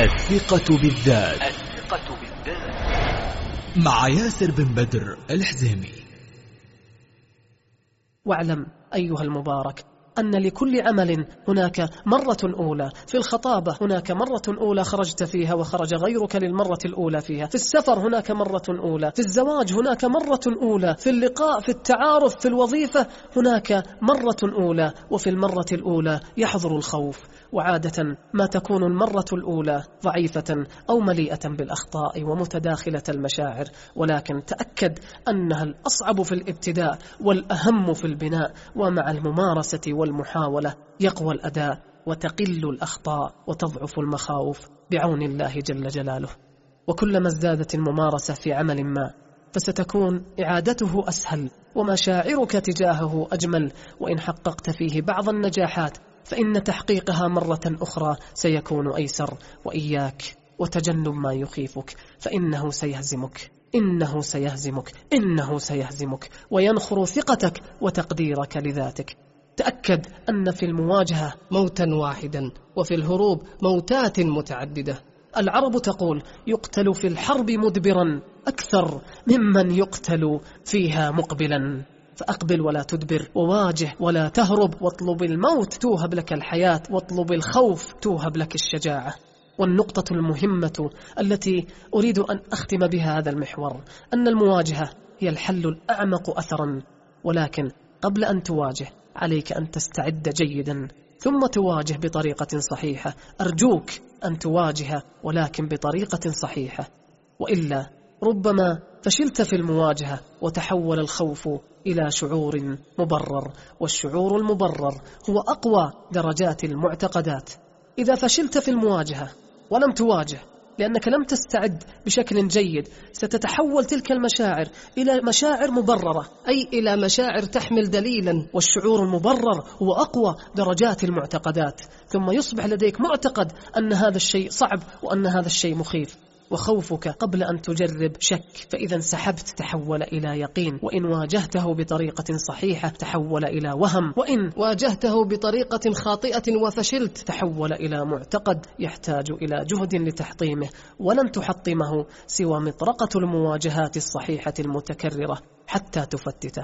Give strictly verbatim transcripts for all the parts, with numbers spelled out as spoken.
الثقة بالذات. الثقة بالذات مع ياسر بن بدر الحزيمي. واعلم أيها المبارك أن لكل عمل هناك مرة أولى. في الخطابة هناك مرة أولى خرجت فيها وخرج غيرك للمرة الأولى فيها. في السفر هناك مرة أولى. في الزواج هناك مرة أولى. في اللقاء، في التعارف، في الوظيفة هناك مرة أولى. وفي المرة الأولى يحضر الخوف، وعادة ما تكون المرة الأولى ضعيفة أو مليئة بالأخطاء ومتداخلة المشاعر، ولكن تأكد أنها الأصعب في الابتداء والأهم في البناء. ومع الممارسة والمحاولة يقوى الأداء وتقل الأخطاء وتضعف المخاوف بعون الله جل جلاله. وكلما ازدادت الممارسة في عمل ما فستكون إعادته أسهل ومشاعرك تجاهه أجمل، وإن حققت فيه بعض النجاحات فإن تحقيقها مرة أخرى سيكون أيسر. وإياك وتجنب ما يخيفك، فإنه سيهزمك إنه سيهزمك إنه سيهزمك وينخر ثقتك وتقديرك لذاتك. تأكد أن في المواجهة موتا واحدا، وفي الهروب موتات متعددة. العرب تقول: يقتل في الحرب مدبرا أكثر ممن يقتل فيها مقبلا. فأقبل ولا تدبر، وواجه ولا تهرب، واطلب الموت توهب لك الحياة، واطلب الخوف توهب لك الشجاعة. والنقطة المهمة التي أريد أن أختم بها هذا المحور أن المواجهة هي الحل الأعمق أثرا، ولكن قبل أن تواجه عليك أن تستعد جيدا ثم تواجه بطريقة صحيحة. أرجوك أن تواجه ولكن بطريقة صحيحة، وإلا ربما فشلت في المواجهة وتحول الخوف إلى شعور مبرر، والشعور المبرر هو أقوى درجات المعتقدات. إذا فشلت في المواجهة ولم تواجه لأنك لم تستعد بشكل جيد ستتحول تلك المشاعر إلى مشاعر مبررة، أي إلى مشاعر تحمل دليلا، والشعور المبرر هو أقوى درجات المعتقدات. ثم يصبح لديك معتقد أن هذا الشيء صعب وأن هذا الشيء مخيف، وخوفك قبل أن تجرب شك، فإذا انسحبت تحول إلى يقين، وإن واجهته بطريقة صحيحة تحول إلى وهم، وإن واجهته بطريقة خاطئة وفشلت تحول إلى معتقد يحتاج إلى جهد لتحطيمه، ولن تحطمه سوى مطرقة المواجهات الصحيحة المتكررة حتى تفتته.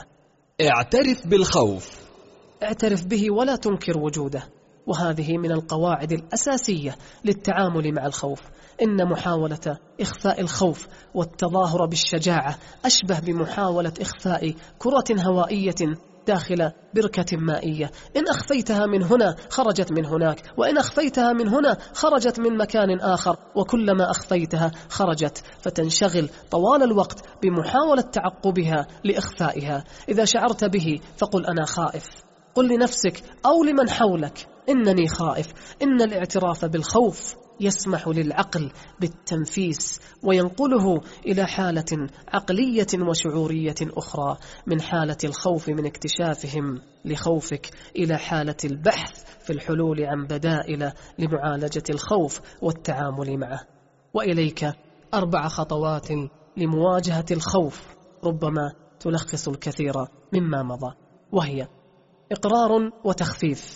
اعترف بالخوف، اعترف به ولا تنكر وجوده، وهذه من القواعد الأساسية للتعامل مع الخوف. إن محاولة إخفاء الخوف والتظاهر بالشجاعة أشبه بمحاولة إخفاء كرة هوائية داخل بركة مائية. إن أخفيتها من هنا خرجت من هناك، وإن أخفيتها من هنا خرجت من مكان آخر، وكلما أخفيتها خرجت، فتنشغل طوال الوقت بمحاولة تعقبها لإخفائها. إذا شعرت به فقل أنا خائف. قل لنفسك أو لمن حولك إنني خائف. إن الاعتراف بالخوف يسمح للعقل بالتنفيس وينقله إلى حالة عقلية وشعورية أخرى، من حالة الخوف من اكتشافهم لخوفك إلى حالة البحث في الحلول عن بدائل لمعالجة الخوف والتعامل معه. وإليك أربع خطوات لمواجهة الخوف ربما تلخص الكثير مما مضى، وهي: إقرار وتخفيف،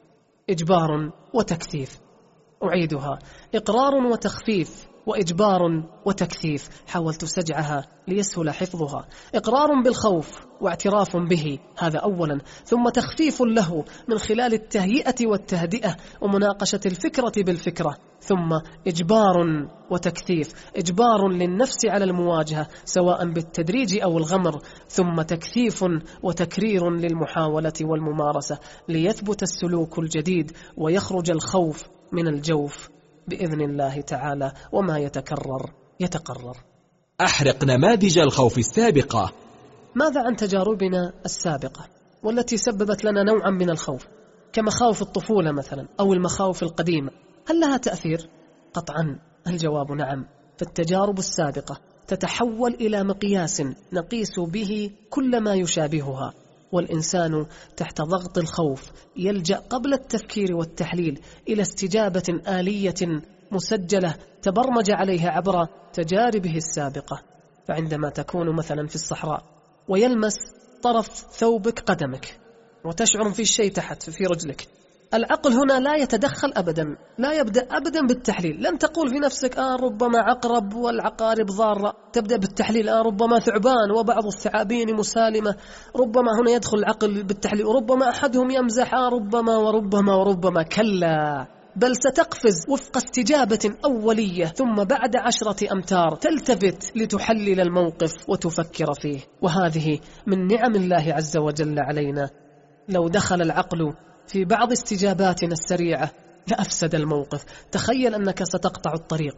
إجبار وتكثيف. أعيدها: إقرار وتخفيف، وإجبار وتكثيف. حاولت سجعها ليسهل حفظها. إقرار بالخوف واعتراف به، هذا أولا، ثم تخفيف له من خلال التهيئة والتهدئة ومناقشة الفكرة بالفكرة، ثم إجبار وتكثيف، إجبار للنفس على المواجهة سواء بالتدريج أو الغمر، ثم تكثيف وتكرير للمحاولة والممارسة ليثبت السلوك الجديد ويخرج الخوف من الجوف بإذن الله تعالى، وما يتكرر يتقرر. أحرق نماذج الخوف السابقة. ماذا عن تجاربنا السابقة والتي سببت لنا نوعا من الخوف، كمخاوف الطفولة مثلا أو المخاوف القديمة؟ هل لها تأثير؟ قطعا الجواب نعم. فالتجارب السابقة تتحول إلى مقياس نقيس به كل ما يشابهها، والإنسان تحت ضغط الخوف يلجأ قبل التفكير والتحليل إلى استجابة آلية مسجلة تبرمج عليها عبر تجاربه السابقة. فعندما تكون مثلا في الصحراء ويلمس طرف ثوبك قدمك وتشعر في شيء تحت في رجلك، العقل هنا لا يتدخل أبدا، لا يبدأ أبدا بالتحليل. لن تقول في نفسك آه ربما عقرب والعقارب ضارة، تبدأ بالتحليل آه ربما ثعبان وبعض الثعابين مسالمة، ربما هنا يدخل العقل بالتحليل، وربما أحدهم يمزح آه ربما وربما وربما. كلا، بل ستقفز وفق استجابة أولية، ثم بعد عشرة أمتار تلتفت لتحلل الموقف وتفكر فيه. وهذه من نعم الله عز وجل علينا. لو دخل العقل في بعض استجاباتنا السريعة لأفسد الموقف. تخيل أنك ستقطع الطريق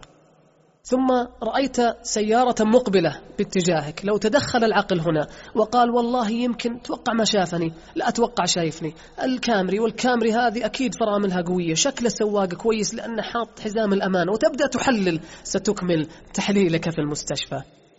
ثم رأيت سيارة مقبلة باتجاهك، لو تدخل العقل هنا وقال والله يمكن توقع ما شافني، لا أتوقع شايفني، الكامري والكامري هذه أكيد فراملها قوية، شكل السواق كويس لأنه حاط حزام الأمان، وتبدأ تحلل، ستكمل تحليلك في المستشفى.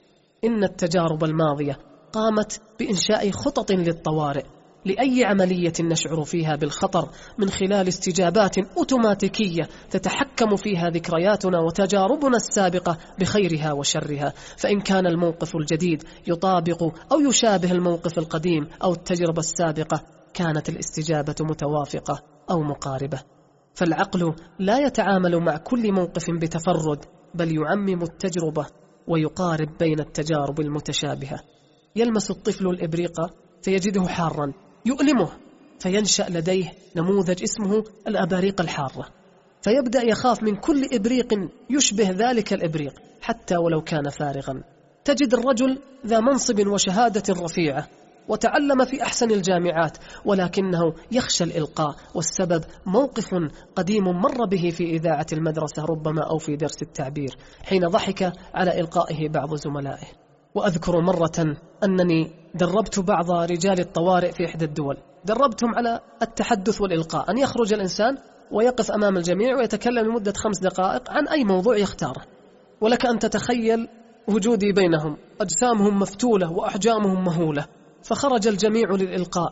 إن التجارب الماضية قامت بإنشاء خطط للطوارئ لأي عملية نشعر فيها بالخطر من خلال استجابات أوتوماتيكية تتحكم فيها ذكرياتنا وتجاربنا السابقة بخيرها وشرها. فإن كان الموقف الجديد يطابق أو يشابه الموقف القديم أو التجربة السابقة، كانت الاستجابة متوافقة أو مقاربة. فالعقل لا يتعامل مع كل موقف بتفرد، بل يعمم التجربة ويقارب بين التجارب المتشابهة. يلمس الطفل الإبريق فيجده حارا يؤلمه، فينشأ لديه نموذج اسمه الأباريق الحارة، فيبدأ يخاف من كل إبريق يشبه ذلك الإبريق حتى ولو كان فارغا. تجد الرجل ذا منصب وشهادة رفيعة وتعلم في أحسن الجامعات، ولكنه يخشى الإلقاء، والسبب موقف قديم مر به في إذاعة المدرسة ربما أو في درس التعبير حين ضحك على إلقائه بعض زملائه. وأذكر مرة أنني دربت بعض رجال الطوارئ في إحدى الدول، دربتهم على التحدث والإلقاء، أن يخرج الإنسان ويقف أمام الجميع ويتكلم لمدة خمس دقائق عن أي موضوع يختاره. ولك أن تتخيل وجودي بينهم، أجسامهم مفتولة وأحجامهم مهولة، فخرج الجميع للإلقاء.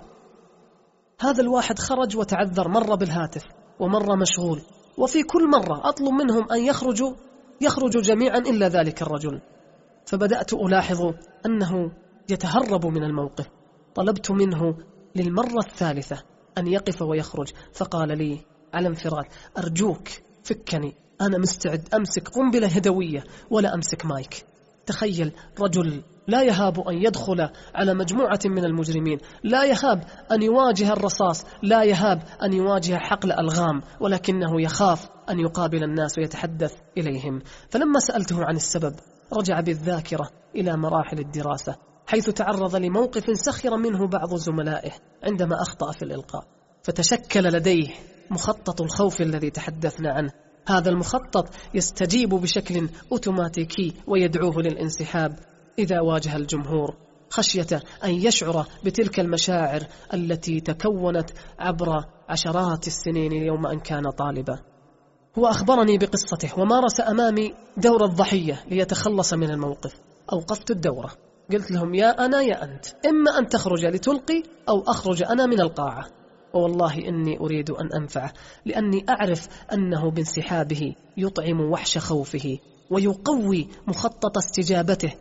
هذا الواحد خرج وتعذر، مر بالهاتف ومر مشغول، وفي كل مرة أطلب منهم أن يخرجوا يخرجوا جميعا إلا ذلك الرجل. فبدأت ألاحظ أنه يتهرب من الموقف. طلبت منه للمرة الثالثة أن يقف ويخرج، فقال لي على انفراد: أرجوك فكني، أنا مستعد أمسك قنبلة يدوية ولا أمسك مايك. تخيل رجل لا يهاب أن يدخل على مجموعة من المجرمين، لا يهاب أن يواجه الرصاص، لا يهاب أن يواجه حقل ألغام، ولكنه يخاف أن يقابل الناس ويتحدث إليهم. فلما سألته عن السبب رجع بالذاكرة إلى مراحل الدراسة، حيث تعرض لموقف سخر منه بعض زملائه عندما أخطأ في الإلقاء، فتشكل لديه مخطط الخوف الذي تحدثنا عنه. هذا المخطط يستجيب بشكل أوتوماتيكي ويدعوه للانسحاب إذا واجه الجمهور، خشية أن يشعر بتلك المشاعر التي تكونت عبر عشرات السنين يوم أن كان طالبا. هو أخبرني بقصته ومارس أمامي دور الضحية ليتخلص من الموقف. أوقفت الدورة، قلت لهم: يا أنا يا أنت، إما أن تخرج لتلقي أو أخرج أنا من القاعة. ووالله إني أريد أن أنفعه، لأني أعرف أنه بانسحابه يطعم وحش خوفه ويقوي مخطط استجابته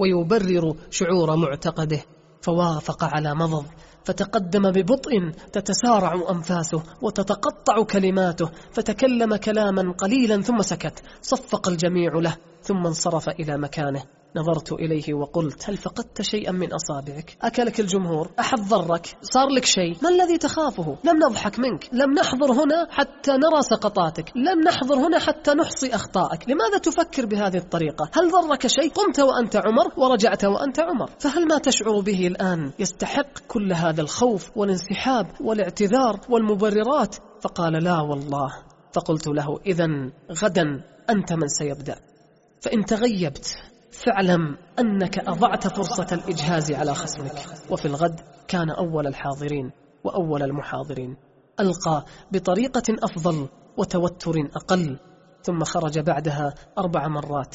ويبرر شعور معتقده. فوافق على مضض، فتقدم ببطء تتسارع أنفاسه وتتقطع كلماته، فتكلم كلاما قليلا ثم سكت. صفق الجميع له ثم انصرف إلى مكانه. نظرت إليه وقلت: هل فقدت شيئا من أصابعك؟ أكلك الجمهور؟ أحد ضرك؟ صار لك شيء؟ ما الذي تخافه؟ لم نضحك منك، لم نحضر هنا حتى نرى سقطاتك، لم نحضر هنا حتى نحصي أخطائك. لماذا تفكر بهذه الطريقة؟ هل ضرك شيء؟ قمت وأنت عمر ورجعت وأنت عمر، فهل ما تشعر به الآن يستحق كل هذا الخوف والانسحاب والاعتذار والمبررات؟ فقال: لا والله. فقلت له: إذن غدا أنت من سيبدأ، فإن تغيبت فاعلم أنك أضعت فرصة الإجهاز على خصمك. وفي الغد كان أول الحاضرين وأول المحاضرين. ألقى بطريقة أفضل وتوتر أقل، ثم خرج بعدها أربع مرات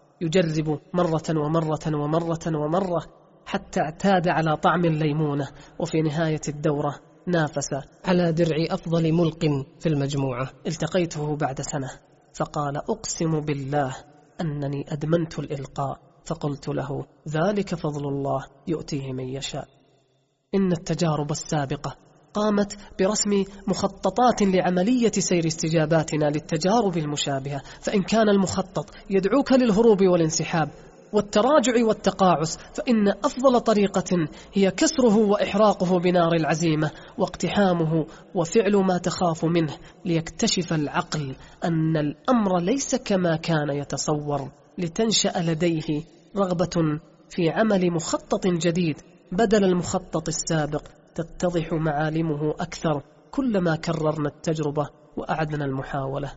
يجرب مرة ومرة ومرة ومرة حتى اعتاد على طعم الليمونة. وفي نهاية الدورة نافس على درع أفضل ملق في المجموعة. التقيته بعد سنة فقال: أقسم بالله أنني أدمنت الإلقاء. فقلت له: ذلك فضل الله يؤتيه من يشاء. إن التجارب السابقة قامت برسم مخططات لعملية سير استجاباتنا للتجارب المشابهة. فإن كان المخطط يدعوك للهروب والانسحاب والتراجع والتقاعس، فإن أفضل طريقة هي كسره وإحراقه بنار العزيمة واقتحامه وفعل ما تخاف منه، ليكتشف العقل أن الأمر ليس كما كان يتصور، لتنشأ لديه رغبة في عمل مخطط جديد بدل المخطط السابق، تتضح معالمه أكثر كلما كررنا التجربة وأعدنا المحاولة.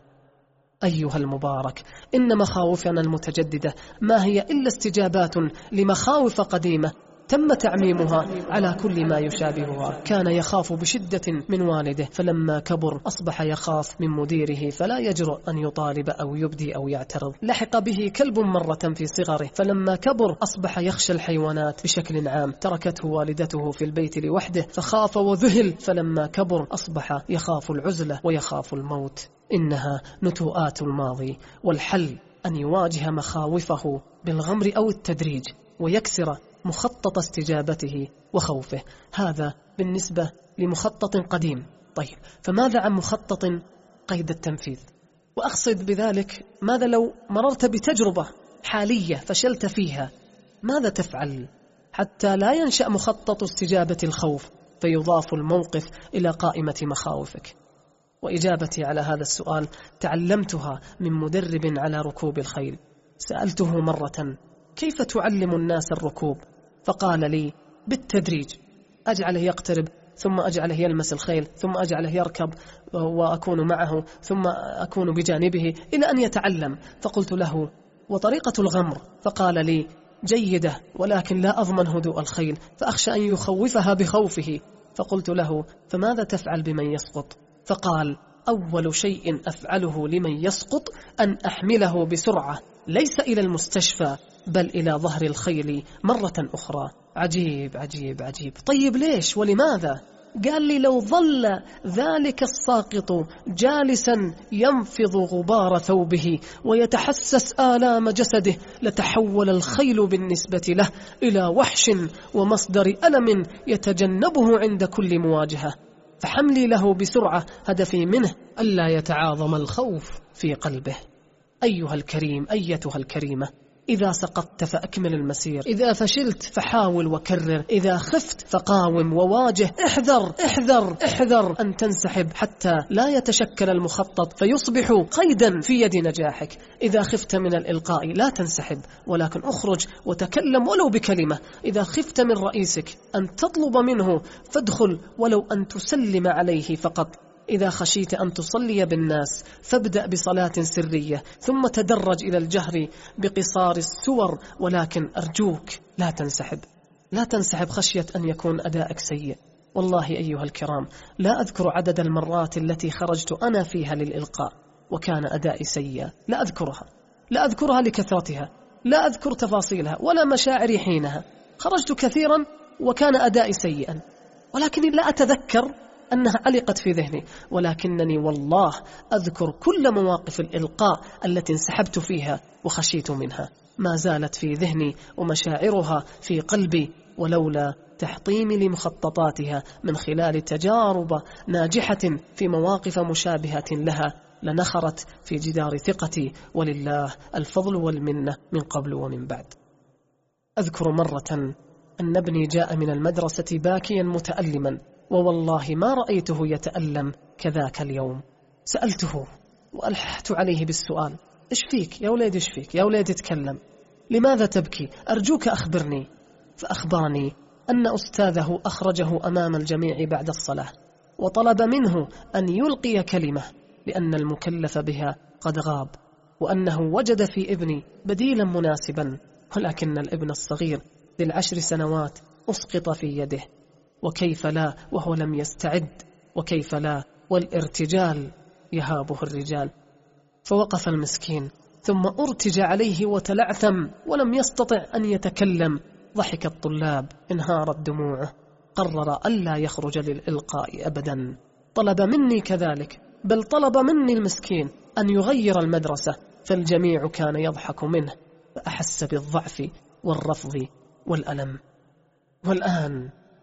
أيها المبارك، إن مخاوفنا المتجددة ما هي إلا استجابات لمخاوف قديمة تم تعميمها على كل ما يشابهها. كان يخاف بشدة من والده، فلما كبر أصبح يخاف من مديره فلا يجرؤ أن يطالب أو يبدي أو يعترض. لحق به كلب مرة في صغره، فلما كبر أصبح يخشى الحيوانات بشكل عام. تركته والدته في البيت لوحده فخاف وذهل، فلما كبر أصبح يخاف العزلة ويخاف الموت. إنها نتوءات الماضي، والحل أن يواجه مخاوفه بالغمر أو التدريج ويكسر مخطط استجابته وخوفه. هذا بالنسبة لمخطط قديم. طيب، فماذا عن مخطط قيد التنفيذ؟ وأقصد بذلك، ماذا لو مررت بتجربة حالية فشلت فيها؟ ماذا تفعل حتى لا ينشأ مخطط استجابة الخوف فيضاف الموقف إلى قائمة مخاوفك؟ وإجابتي على هذا السؤال تعلمتها من مدرب على ركوب الخيل. سألته مرة: كيف تعلم الناس الركوب؟ فقال لي: بالتدريج، أجعله يقترب ثم أجعله يلمس الخيل ثم أجعله يركب وأكون معه ثم أكون بجانبه إلى أن يتعلم. فقلت له: وطريقة الغمر؟ فقال لي: جيدة، ولكن لا أضمن هدوء الخيل فأخشى أن يخوفها بخوفه. فقلت له: فماذا تفعل بمن يسقط؟ فقال: أول شيء أفعله لمن يسقط أن أحمله بسرعة، ليس إلى المستشفى بل إلى ظهر الخيل مرة أخرى. عجيب عجيب عجيب. طيب ليش ولماذا؟ قال لي: لو ظل ذلك الساقط جالسا ينفض غبار ثوبه ويتحسس آلام جسده لتحول الخيل بالنسبة له إلى وحش ومصدر ألم يتجنبه عند كل مواجهة. فحملي له بسرعة هدفي منه ألا يتعاظم الخوف في قلبه. أيها الكريم، أيتها الكريمة، إذا سقطت فأكمل المسير، إذا فشلت فحاول وكرر، إذا خفت فقاوم وواجه. احذر احذر احذر أن تنسحب حتى لا يتشكل المخطط فيصبح قيدا في يد نجاحك. إذا خفت من الإلقاء لا تنسحب، ولكن أخرج وتكلم ولو بكلمة. إذا خفت من رئيسك أن تطلب منه فادخل ولو أن تسلم عليه فقط. إذا خشيت أن تصلي بالناس فابدأ بصلاة سرية ثم تدرج إلى الجهر بقصار السور، ولكن أرجوك لا تنسحب، لا تنسحب خشية أن يكون أداءك سيء. والله أيها الكرام، لا أذكر عدد المرات التي خرجت أنا فيها للإلقاء وكان أدائي سيئا، لا أذكرها، لا أذكرها لكثرتها، لا أذكر تفاصيلها ولا مشاعري حينها. خرجت كثيرا وكان أدائي سيئا، ولكني لا أتذكر أنها علقت في ذهني، ولكنني والله أذكر كل مواقف الإلقاء التي انسحبت فيها وخشيت منها، ما زالت في ذهني ومشاعرها في قلبي، ولولا تحطيمي لمخططاتها من خلال تجارب ناجحة في مواقف مشابهة لها لنخرت في جدار ثقتي، ولله الفضل والمنة من قبل ومن بعد. أذكر مرة أن ابني جاء من المدرسة باكيا متألما، ووالله ما رأيته يتألم كذاك اليوم. سألته وألححت عليه بالسؤال: إيش فيك يا وليد؟ إيش فيك يا وليد؟ اتكلم، لماذا تبكي؟ أرجوك أخبرني. فأخبرني أن أستاذه أخرجه أمام الجميع بعد الصلاة وطلب منه أن يلقي كلمة لأن المكلف بها قد غاب، وأنه وجد في ابني بديلا مناسبا، ولكن الابن الصغير ذي العشر سنوات أسقط في يده. وكيف لا وهو لم يستعد؟ وكيف لا والارتجال يهابه الرجال؟ فوقف المسكين ثم ارتج عليه وتلعثم ولم يستطع أن يتكلم. ضحك الطلاب، انهارت دموعه، قرر ألا يخرج للإلقاء أبدا. طلب مني كذلك، بل طلب مني المسكين أن يغير المدرسة، فالجميع كان يضحك منه، فأحس بالضعف والرفض والألم. والآن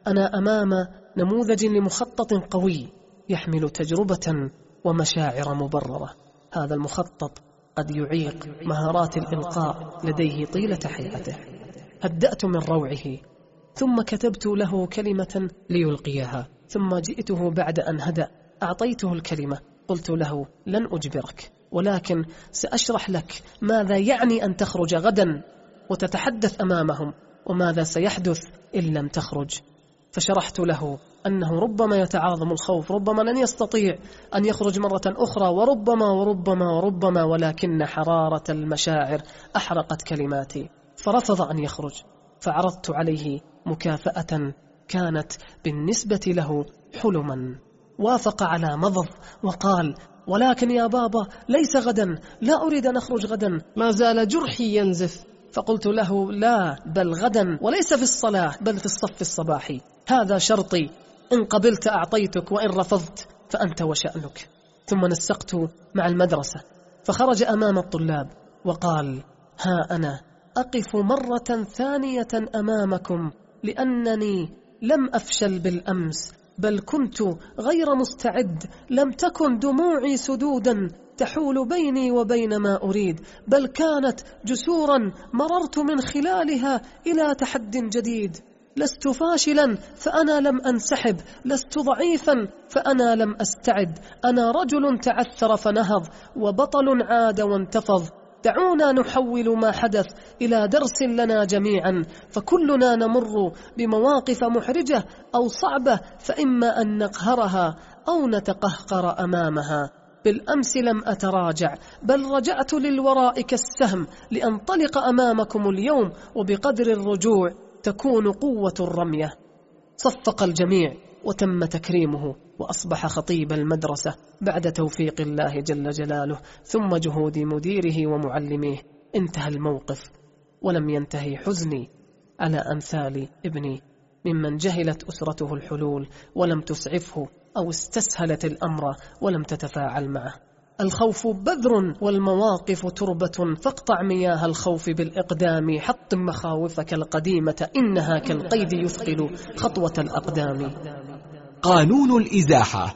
أنا أمام نموذج لمخطط قوي يحمل تجربة ومشاعر مبررة. هذا المخطط قد يعيق مهارات الإلقاء لديه طيلة حياته. هدأت من روعه، ثم كتبت له كلمة ليلقيها، ثم جئته بعد أن هدأ أعطيته الكلمة. قلت له: لن أجبرك، ولكن سأشرح لك ماذا يعني أن تخرج غدا وتتحدث أمامهم، وماذا سيحدث إن لم تخرج. فشرحت له أنه ربما يتعاظم الخوف، ربما لن يستطيع أن يخرج مرة أخرى، وربما وربما وربما، ولكن حرارة المشاعر أحرقت كلماتي فرفض أن يخرج. فعرضت عليه مكافأة كانت بالنسبة له حلما. وافق على مضض وقال: ولكن يا بابا ليس غدا، لا أريد أن أخرج غدا، ما زال جرحي ينزف. فقلت له: لا، بل غدا، وليس في الصلاة بل في الصف الصباحي، هذا شرطي، إن قبلت أعطيتك وإن رفضت فأنت وشأنك. ثم نسقت مع المدرسة، فخرج أمام الطلاب وقال: ها أنا أقف مرة ثانية أمامكم، لأنني لم أفشل بالأمس، بل كنت غير مستعد، لم تكن دموعي سدودا تحول بيني وبين ما أريد، بل كانت جسورا مررت من خلالها إلى تحد جديد. لست فاشلا فأنا لم أنسحب، لست ضعيفا فأنا لم أستعد، أنا رجل تعثر فنهض، وبطل عاد وانتفض. دعونا نحول ما حدث إلى درس لنا جميعا، فكلنا نمر بمواقف محرجة أو صعبة، فإما أن نقهرها أو نتقهقر أمامها. بالأمس لم أتراجع، بل رجعت للوراء كالسهم لأنطلق أمامكم اليوم، وبقدر الرجوع تكون قوة الرمية. صفق الجميع وتم تكريمه، وأصبح خطيب المدرسة بعد توفيق الله جل جلاله، ثم جهود مديره ومعلميه. انتهى الموقف، ولم ينتهي حزني على أمثال ابني ممن جهلت أسرته الحلول ولم تسعفه، أو استسهلت الأمر ولم تتفاعل معه. الخوف بذر والمواقف تربة، فاقطع مياه الخوف بالإقدام، حطم مخاوفك القديمة، إنها كالقيد يثقل خطوة الأقدام. قانون الإزاحة.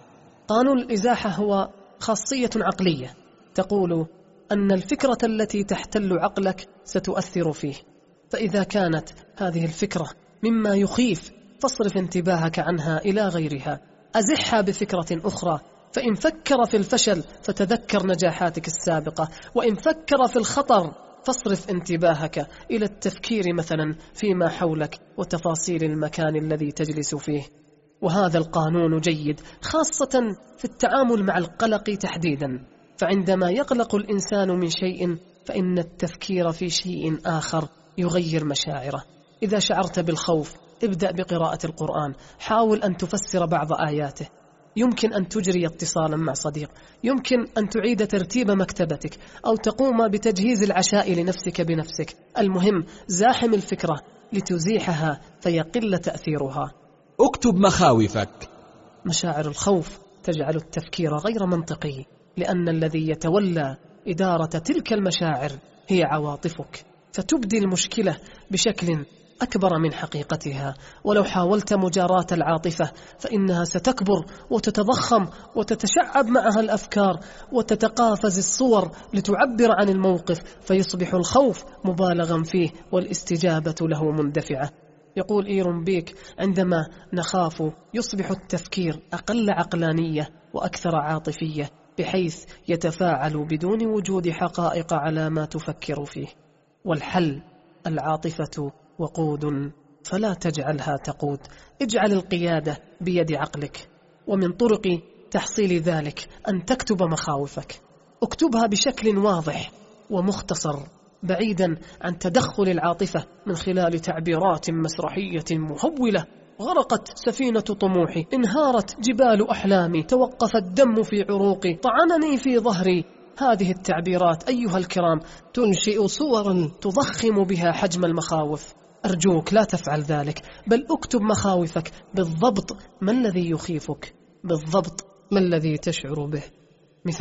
قانون الإزاحة هو خاصية عقلية تقول أن الفكرة التي تحتل عقلك ستؤثر فيه، فإذا كانت هذه الفكرة مما يخيف فاصرف انتباهك عنها إلى غيرها، أزحها بفكرة أخرى. فإن فكر في الفشل فتذكر نجاحاتك السابقة، وإن فكر في الخطر فاصرف انتباهك إلى التفكير مثلا فيما حولك وتفاصيل المكان الذي تجلس فيه. وهذا القانون جيد خاصة في التعامل مع القلق تحديدا، فعندما يقلق الإنسان من شيء فإن التفكير في شيء آخر يغير مشاعره. إذا شعرت بالخوف ابدأ بقراءة القرآن، حاول أن تفسر بعض آياته، يمكن أن تجري اتصالا مع صديق، يمكن أن تعيد ترتيب مكتبتك، أو تقوم بتجهيز العشاء لنفسك بنفسك. المهم زاحم الفكرة لتزيحها فيقل تأثيرها. اكتب مخاوفك. مشاعر الخوف تجعل التفكير غير منطقي، لأن الذي يتولى إدارة تلك المشاعر هي عواطفك، فتبدي المشكلة بشكل أكبر من حقيقتها. ولو حاولت مجاراة العاطفة فإنها ستكبر وتتضخم وتتشعب معها الأفكار وتتقافز الصور لتعبر عن الموقف، فيصبح الخوف مبالغا فيه والاستجابة له مندفعة. يقول إيرون بيك: عندما نخاف يصبح التفكير أقل عقلانية وأكثر عاطفية، بحيث يتفاعل بدون وجود حقائق على ما تفكر فيه. والحل العاطفة وقود، فلا تجعلها تقود، اجعل القيادة بيد عقلك. ومن طرق تحصيل ذلك أن تكتب مخاوفك، اكتبها بشكل واضح ومختصر، بعيدا عن تدخل العاطفة من خلال تعبيرات مسرحية مهولة. غرقت سفينة طموحي، انهارت جبال أحلامي، توقف الدم في عروقي، طعنني في ظهري. هذه التعبيرات أيها الكرام تنشئ صورا تضخم بها حجم المخاوف. أرجوك لا تفعل ذلك، بل اكتب مخاوفك بالضبط. ما الذي يخيفك؟ بالضبط ما الذي تشعر به؟ مثال: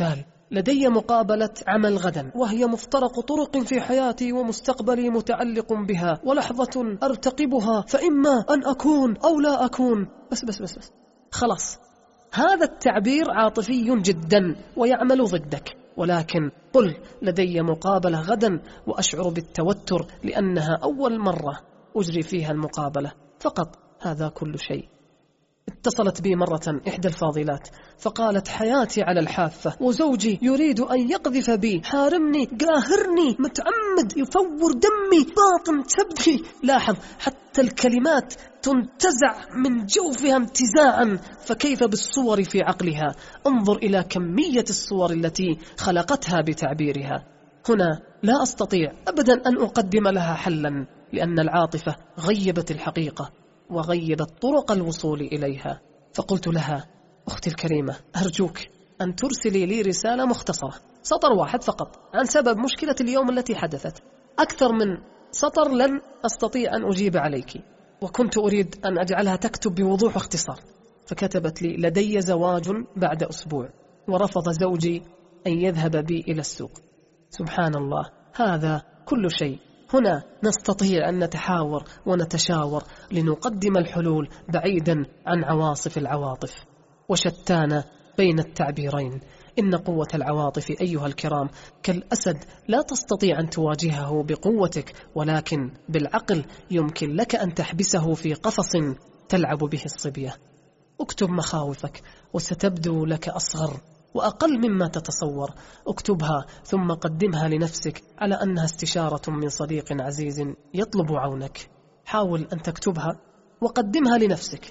لدي مقابلة عمل غدا، وهي مفترق طرق في حياتي ومستقبلي متعلق بها، ولحظة أرتقبها، فإما أن أكون أو لا أكون. بس بس بس, بس. خلاص، هذا التعبير عاطفي جدا ويعمل ضدك، ولكن قل لدي مقابلة غدا وأشعر بالتوتر لأنها أول مرة أجري فيها المقابلة فقط، هذا كل شيء. اتصلت بي مرة إحدى الفاضلات فقالت: حياتي على الحافة، وزوجي يريد أن يقذف بي، حارمني، قاهرني، متعمد، يفور دمي، باطن تبكي. لاحظ، حتى الكلمات تنتزع من جوفها انتزاعا، فكيف بالصور في عقلها؟ انظر إلى كمية الصور التي خلقتها بتعبيرها. هنا لا أستطيع أبدا أن أقدم لها حلا، لأن العاطفة غيبت الحقيقة وغيبت طرق الوصول إليها. فقلت لها: أختي الكريمة، أرجوك أن ترسلي لي رسالة مختصرة، سطر واحد فقط، عن سبب مشكلة اليوم التي حدثت. أكثر من سطر لن أستطيع أن أجيب عليك. وكنت أريد أن أجعلها تكتب بوضوح واختصار. فكتبت لي: لدي زواج بعد أسبوع، ورفض زوجي أن يذهب بي إلى السوق. سبحان الله، هذا كل شيء. هنا نستطيع أن نتحاور ونتشاور لنقدم الحلول بعيدا عن عواصف العواطف. وشتان بين التعبيرين. إن قوة العواطف أيها الكرام كالأسد، لا تستطيع أن تواجهه بقوتك، ولكن بالعقل يمكن لك أن تحبسه في قفص تلعب به الصبية. اكتب مخاوفك وستبدو لك أصغر وأقل مما تتصور. اكتبها ثم قدمها لنفسك على أنها استشارة من صديق عزيز يطلب عونك. حاول أن تكتبها وقدمها لنفسك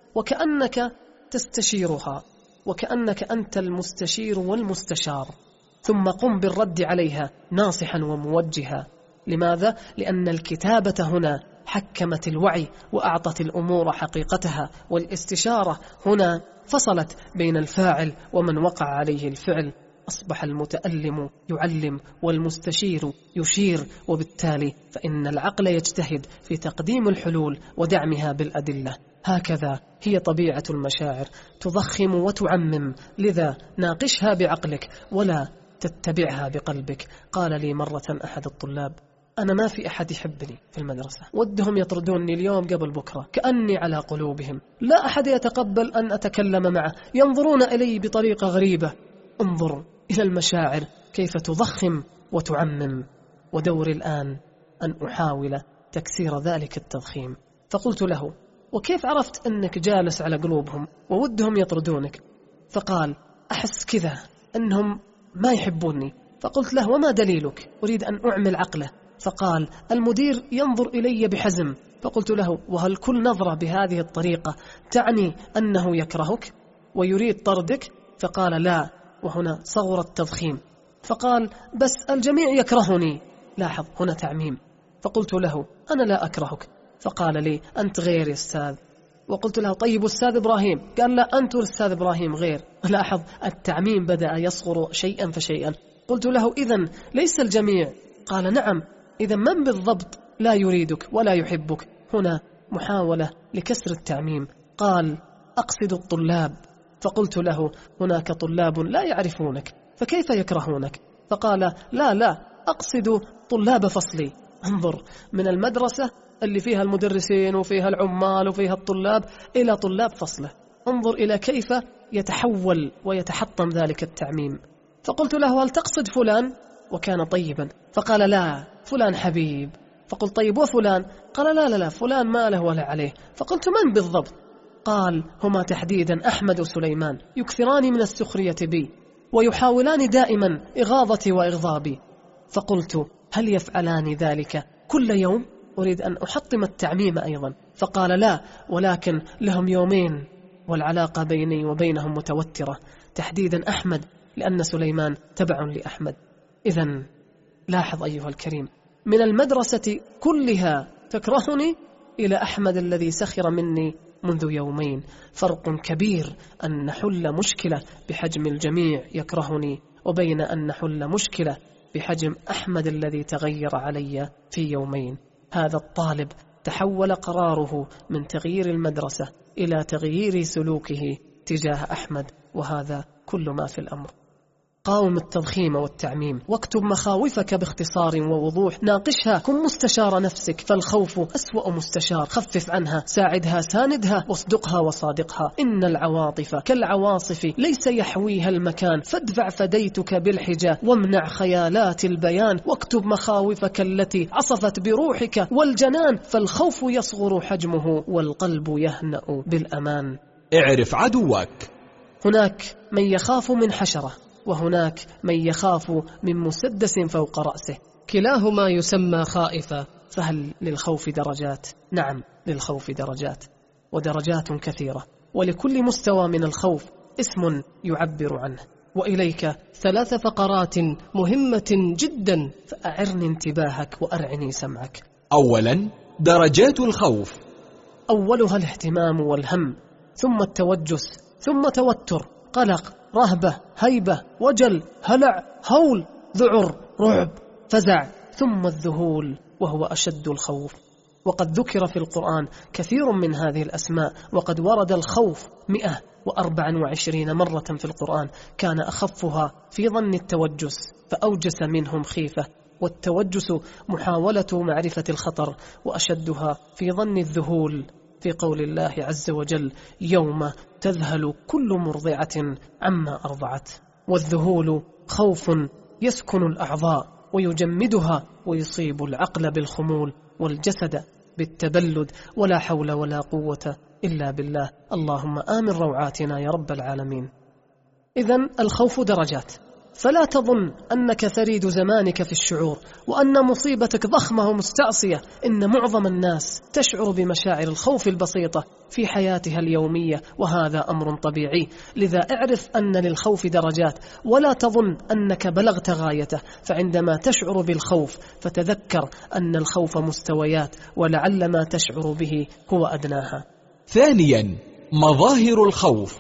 وكأنك تستشيرها، وكأنك أنت المستشير والمستشار، ثم قم بالرد عليها ناصحا وموجها. لماذا؟ لأن الكتابة هنا حكمت الوعي وأعطت الأمور حقيقتها، والاستشارة هنا فصلت بين الفاعل ومن وقع عليه الفعل. أصبح المتألم يعلم والمستشير يشير، وبالتالي فإن العقل يجتهد في تقديم الحلول ودعمها بالأدلة. هكذا هي طبيعة المشاعر، تضخم وتعمم، لذا ناقشها بعقلك ولا تتبعها بقلبك. قال لي مرة أحد الطلاب: أنا ما في أحد يحبني في المدرسة، ودهم يطردوني اليوم قبل بكرة، كأني على قلوبهم، لا أحد يتقبل أن أتكلم معه، ينظرون إلي بطريقة غريبة. انظر إلى المشاعر كيف تضخم وتعمم، ودوري الآن أن أحاول تكسير ذلك التضخيم. فقلت له: وكيف عرفت أنك جالس على قلوبهم وودهم يطردونك؟ فقال: أحس كذا أنهم ما يحبوني. فقلت له: وما دليلك؟ أريد أن أعمل عقله. فقال: المدير ينظر إلي بحزم. فقلت له: وهل كل نظرة بهذه الطريقة تعني أنه يكرهك ويريد طردك؟ فقال: لا. وهنا صغر التضخيم. فقال: بس الجميع يكرهني. لاحظ، هنا تعميم. فقلت له: أنا لا أكرهك. فقال لي: أنت غير يا أستاذ. وقلت له: طيب أستاذ إبراهيم؟ قال: لا، أنت أستاذ إبراهيم غير. لاحظ التعميم بدأ يصغر شيئا فشيئا. قلت له: إذن ليس الجميع؟ قال: نعم. إذا من بالضبط لا يريدك ولا يحبك؟ هنا محاولة لكسر التعميم. قال: أقصد الطلاب. فقلت له: هناك طلاب لا يعرفونك، فكيف يكرهونك؟ فقال: لا لا، أقصد طلاب فصلي. انظر، من المدرسة اللي فيها المدرسين وفيها العمال وفيها الطلاب إلى طلاب فصله. انظر إلى كيف يتحول ويتحطم ذلك التعميم. فقلت له: هل تقصد فلان؟ وكان طيبا. فقال: لا، فلان حبيب. فقلت: طيب وفلان؟ قال: لا لا لا، فلان ما له ولا عليه. فقلت: من بالضبط؟ قال: هما تحديدا أحمد وسليمان، يكثران من السخرية بي ويحاولان دائما إغاظتي وإغضابي. فقلت: هل يفعلان ذلك كل يوم؟ أريد أن أحطم التعميم أيضا. فقال: لا، ولكن لهم يومين والعلاقة بيني وبينهم متوترة، تحديدا أحمد، لأن سليمان تبع لأحمد. إذن لاحظ أيها الكريم، من المدرسة كلها تكرهني إلى أحمد الذي سخر مني منذ يومين. فرق كبير أن نحل مشكلة بحجم الجميع يكرهني، وبين أن نحل مشكلة بحجم أحمد الذي تغير علي في يومين. هذا الطالب تحول قراره من تغيير المدرسة إلى تغيير سلوكه تجاه أحمد، وهذا كل ما في الأمر. قاوم التضخيم والتعميم، واكتب مخاوفك باختصار ووضوح، ناقشها، كن مستشار نفسك، فالخوف أسوأ مستشار، خفف عنها، ساعدها، ساندها، واصدقها وصادقها. إن العواطف كالعواصف ليس يحويها المكان، فادفع فديتك بالحجة وامنع خيالات البيان، واكتب مخاوفك التي عصفت بروحك والجنان، فالخوف يصغر حجمه والقلب يهنأ بالأمان. اعرف عدوك. هناك من يخاف من حشرة، وهناك من يخاف من مسدس فوق رأسه، كلاهما يسمى خائفا. فهل للخوف درجات؟ نعم، للخوف درجات، ودرجات كثيرة، ولكل مستوى من الخوف اسم يعبر عنه. وإليك ثلاث فقرات مهمة جدا، فأعرني انتباهك وأرعني سمعك. أولا، درجات الخوف. أولها الاهتمام والهم، ثم التوجس، ثم توتر، قلق، رهبة، هيبة، وجل، هلع، هول، ذعر، رعب، فزع، ثم الذهول وهو أشد الخوف. وقد ذكر في القرآن كثير من هذه الأسماء، وقد ورد الخوف مئة وأربع وعشرين مرة في القرآن، كان أخفها في ظن التوجس فأوجس منهم خيفة، والتوجس محاولة معرفة الخطر، وأشدها في ظن الذهول في قول الله عز وجل: يوم تذهل كل مرضعة عما أرضعت. والذهول خوف يسكن الأعضاء ويجمدها، ويصيب العقل بالخمول والجسد بالتبلد، ولا حول ولا قوة إلا بالله. اللهم آمن روعاتنا يا رب العالمين. إذن الخوف درجات، فلا تظن أنك ثريد زمانك في الشعور، وأن مصيبتك ضخمة ومستعصية. إن معظم الناس تشعر بمشاعر الخوف البسيطة في حياتها اليومية، وهذا أمر طبيعي. لذا اعرف أن للخوف درجات، ولا تظن أنك بلغت غايته. فعندما تشعر بالخوف فتذكر أن الخوف مستويات، ولعل ما تشعر به هو أدناها. ثانيا، مظاهر الخوف.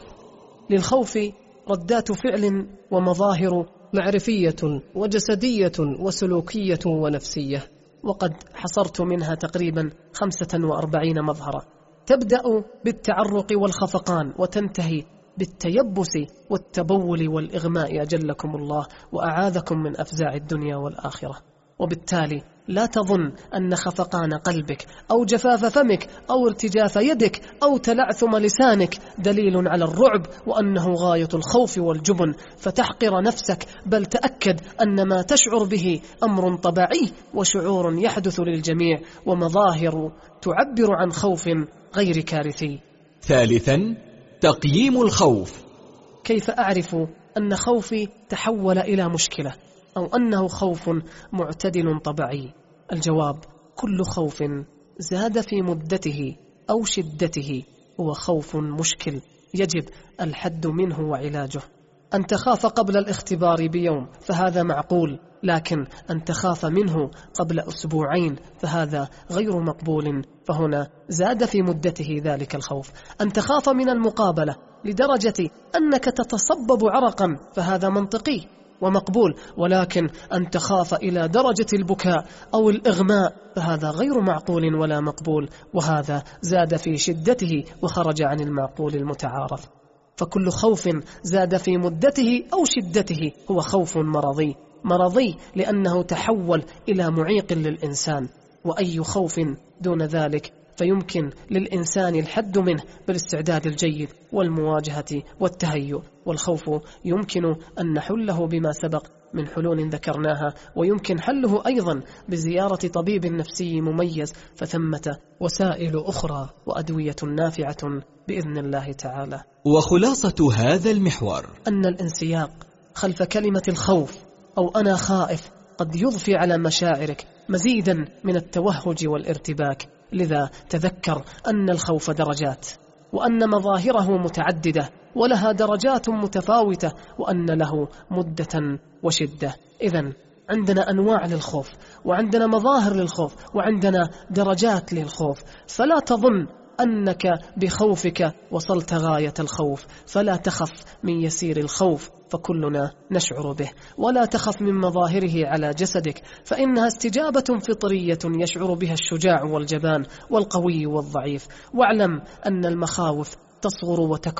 للخوف ردات فعل ومظاهر معرفية وجسدية وسلوكية ونفسية، وقد حصرت منها تقريبا خمسة وأربعين مظهرا، تبدأ بالتعرق والخفقان، وتنتهي بالتيبس والتبول والإغماء أجلكم الله وأعاذكم من أفزاع الدنيا والآخرة. وبالتالي لا تظن أن خفقان قلبك أو جفاف فمك أو ارتجاف يدك أو تلعثم لسانك دليل على الرعب، وأنه غاية الخوف والجبن، فتحقر نفسك. بل تأكد أن ما تشعر به أمر طبيعي وشعور يحدث للجميع، ومظاهر تعبر عن خوف غير كارثي. ثالثا، تقييم الخوف. كيف أعرف أن خوفي تحول إلى مشكلة، أو أنه خوف معتدل طبيعي؟ الجواب: كل خوف زاد في مدته أو شدته هو خوف مشكل، يجب الحد منه وعلاجه. أن تخاف قبل الاختبار بيوم فهذا معقول، لكن أن تخاف منه قبل أسبوعين فهذا غير مقبول، فهنا زاد في مدته ذلك الخوف. أن تخاف من المقابلة لدرجة أنك تتصبب عرقا فهذا منطقي ومقبول، ولكن أن تخاف إلى درجة البكاء أو الإغماء فهذا غير معقول ولا مقبول، وهذا زاد في شدته وخرج عن المعقول المتعارف. فكل خوف زاد في مدته أو شدته هو خوف مرضي، مرضي لأنه تحول إلى معيق للإنسان. وأي خوف دون ذلك فيمكن للإنسان الحد منه بالاستعداد الجيد والمواجهة والتهيؤ. والخوف يمكن أن نحله بما سبق من حلول ذكرناها، ويمكن حله أيضا بزيارة طبيب نفسي مميز، فثمة وسائل أخرى وأدوية نافعة بإذن الله تعالى. وخلاصة هذا المحور أن الانسياق خلف كلمة الخوف أو أنا خائف قد يضفي على مشاعرك مزيدا من التوهج والارتباك. لذا تذكر أن الخوف درجات، وأن مظاهره متعددة ولها درجات متفاوتة، وأن له مدة وشدة. إذن عندنا أنواع للخوف، وعندنا مظاهر للخوف، وعندنا درجات للخوف. فلا تظن أنك بخوفك وصلت غاية الخوف، فلا تخف من يسير الخوف فكلنا نشعر به، ولا تخف من مظاهره على جسدك، فإنها استجابة فطرية يشعر بها الشجاع والجبان والقوي والضعيف. واعلم أن المخاوف تصغر وتكبر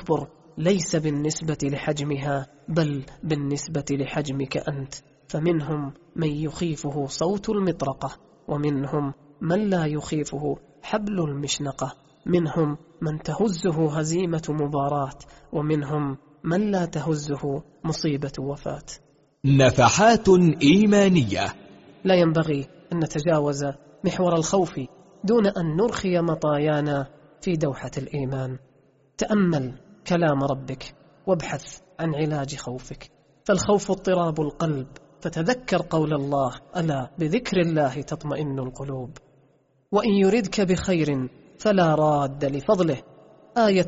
ليس بالنسبة لحجمها بل بالنسبة لحجمك أنت. فمنهم من يخيفه صوت المطرقة، ومنهم من لا يخيفه حبل المشنقة، منهم من تهزه هزيمة مباراة، ومنهم من لا تهزه مصيبة وفاة. نفحات إيمانية. لا ينبغي أن نتجاوز محور الخوف دون أن نرخي مطايانا في دوحة الإيمان. تأمل كلام ربك وابحث عن علاج خوفك، فالخوف اضطراب القلب، فتذكر قول الله: ألا بذكر الله تطمئن القلوب. وإن يردك بخير فلا راد لفضله، آية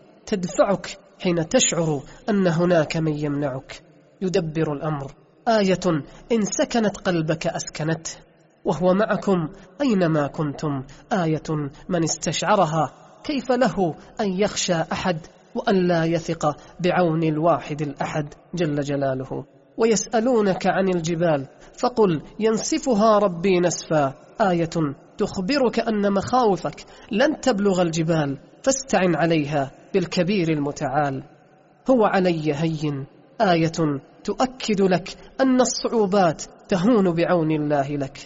تدفعك حين تشعر أن هناك من يمنعك. يدبر الأمر، آية إن سكنت قلبك أسكنته، وهو معكم أينما كنتم. آية من استشعرها كيف له أن يخشى أحد وأن لا يثق بعون الواحد الأحد جل جلاله. ويسألونك عن الجبال فقل ينسفها ربي نسفا، آية تخبرك أن مخاوفك لن تبلغ الجبال، فاستعن عليها بالكبير المتعال. هو علي هين، آية تؤكد لك أن الصعوبات تهون بعون الله لك.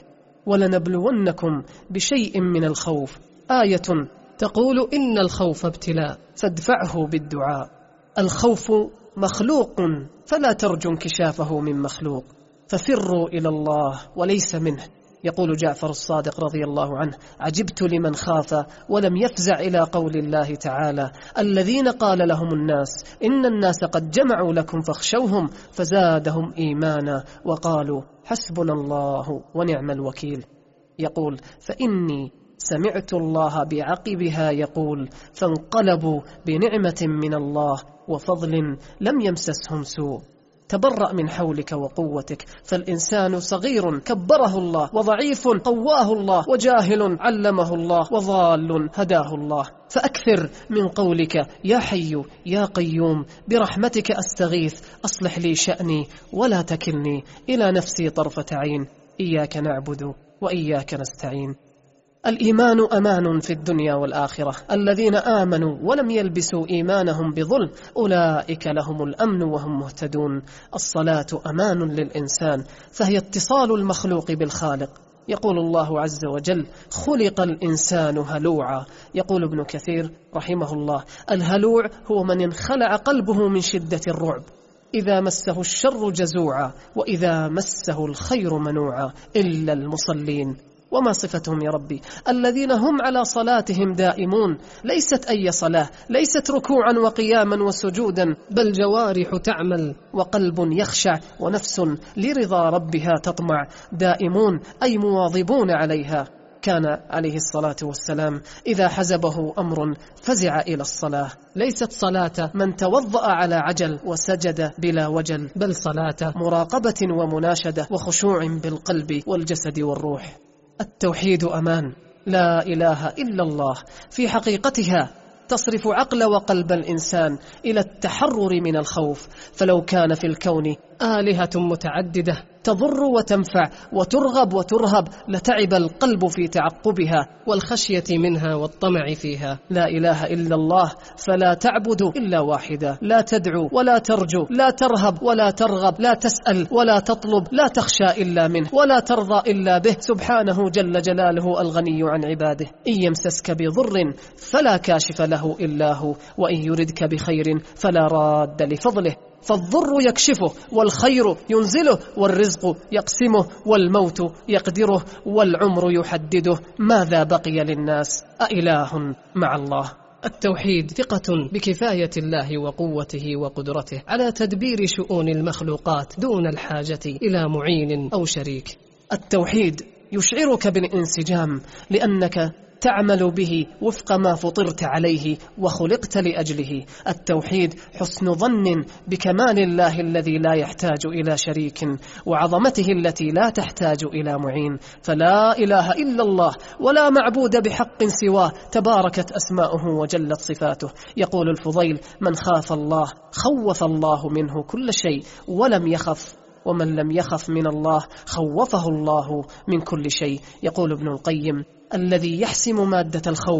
ولنبلونكم بشيء من الخوف، آية تقول إن الخوف ابتلاء، فادفعه بالدعاء. الخوف مخلوق فلا ترجو انكشافه من مخلوق، ففروا إلى الله وليس منه. يقول جعفر الصادق رضي الله عنه: عجبت لمن خاف ولم يفزع إلى قول الله تعالى: الذين قال لهم الناس إن الناس قد جمعوا لكم فاخشوهم فزادهم إيمانا وقالوا حسبنا الله ونعم الوكيل. يقول: فإني سمعت الله بعقبها يقول: فانقلبوا بنعمة من الله وفضل لم يمسسهم سوء. تبرأ من حولك وقوتك، فالإنسان صغير كبره الله، وضعيف قواه الله، وجاهل علمه الله، وضال هداه الله. فأكثر من قولك يا حي يا قيوم برحمتك أستغيث، أصلح لي شأني ولا تكلني إلى نفسي طرفة عين، إياك نعبد وإياك نستعين. الإيمان أمان في الدنيا والآخرة، الذين آمنوا ولم يلبسوا إيمانهم بظلم أولئك لهم الأمن وهم مهتدون. الصلاة أمان للإنسان، فهي اتصال المخلوق بالخالق. يقول الله عز وجل: خلق الإنسان هلوعا. يقول ابن كثير رحمه الله: الهلوع هو من انخلع قلبه من شدة الرعب، إذا مسه الشر جزوعا وإذا مسه الخير منوعا، إلا المصلين. وما صفتهم يا ربي؟ الذين هم على صلاتهم دائمون، ليست أي صلاة، ليست ركوعا وقياما وسجودا، بل جوارح تعمل وقلب يخشع ونفس لرضا ربها تطمع. دائمون أي مواظبون عليها. كان عليه الصلاة والسلام إذا حزبه أمر فزع إلى الصلاة. ليست صلاة من توضأ على عجل وسجد بلا وجل، بل صلاة مراقبة ومناشدة وخشوع بالقلب والجسد والروح. التوحيد أمان، لا إله إلا الله في حقيقتها تصرف عقل وقلب الإنسان إلى التحرر من الخوف. فلو كان في الكون آلهة متعددة تضر وتنفع وترغب وترهب لتعب القلب في تعقبها والخشية منها والطمع فيها. لا إله إلا الله، فلا تعبد إلا واحدة، لا تدعو ولا ترجو، لا ترهب ولا ترغب، لا تسأل ولا تطلب، لا تخشى إلا منه ولا ترضى إلا به، سبحانه جل جلاله الغني عن عباده. إن يمسسك بضر فلا كاشف له إلا هو، وإن يردك بخير فلا راد لفضله. فالضر يكشفه، والخير ينزله، والرزق يقسمه، والموت يقدره، والعمر يحدده. ماذا بقي للناس أإله مع الله؟ التوحيد ثقة بكفاية الله وقوته وقدرته على تدبير شؤون المخلوقات دون الحاجة إلى معين أو شريك. التوحيد يشعرك بالانسجام، لأنك تعمل به وفق ما فطرت عليه وخلقت لأجله. التوحيد حسن ظن بكمال الله الذي لا يحتاج إلى شريك، وعظمته التي لا تحتاج إلى معين. فلا إله إلا الله ولا معبود بحق سواه، تباركت أسماؤه وجلت صفاته. يقول الفضيل: من خاف الله خوف الله منه كل شيء ولم يخف، ومن لم يخف من الله خوفه الله من كل شيء. يقول ابن القيم: الذي يحسم مادة الخوف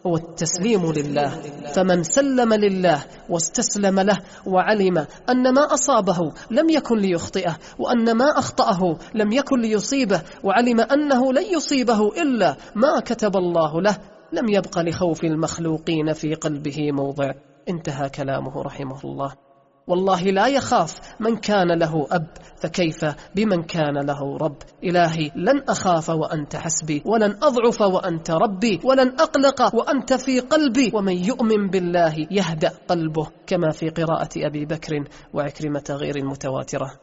هو التسليم لله. فمن سلم لله واستسلم له وعلم أن ما أصابه لم يكن ليخطئه، وأن ما أخطأه لم يكن ليصيبه، وعلم أنه لن يصيبه إلا ما كتب الله له، لم يبق لخوف المخلوقين في قلبه موضع. انتهى كلامه رحمه الله. والله لا يخاف من كان له أب، فكيف بمن كان له رب؟ إلهي لن أخاف وأنت حسبي، ولن أضعف وأنت ربي، ولن أقلق وأنت في قلبي. ومن يؤمن بالله يهدأ قلبه، كما في قراءة أبي بكر وعكرمة غير المتواترة.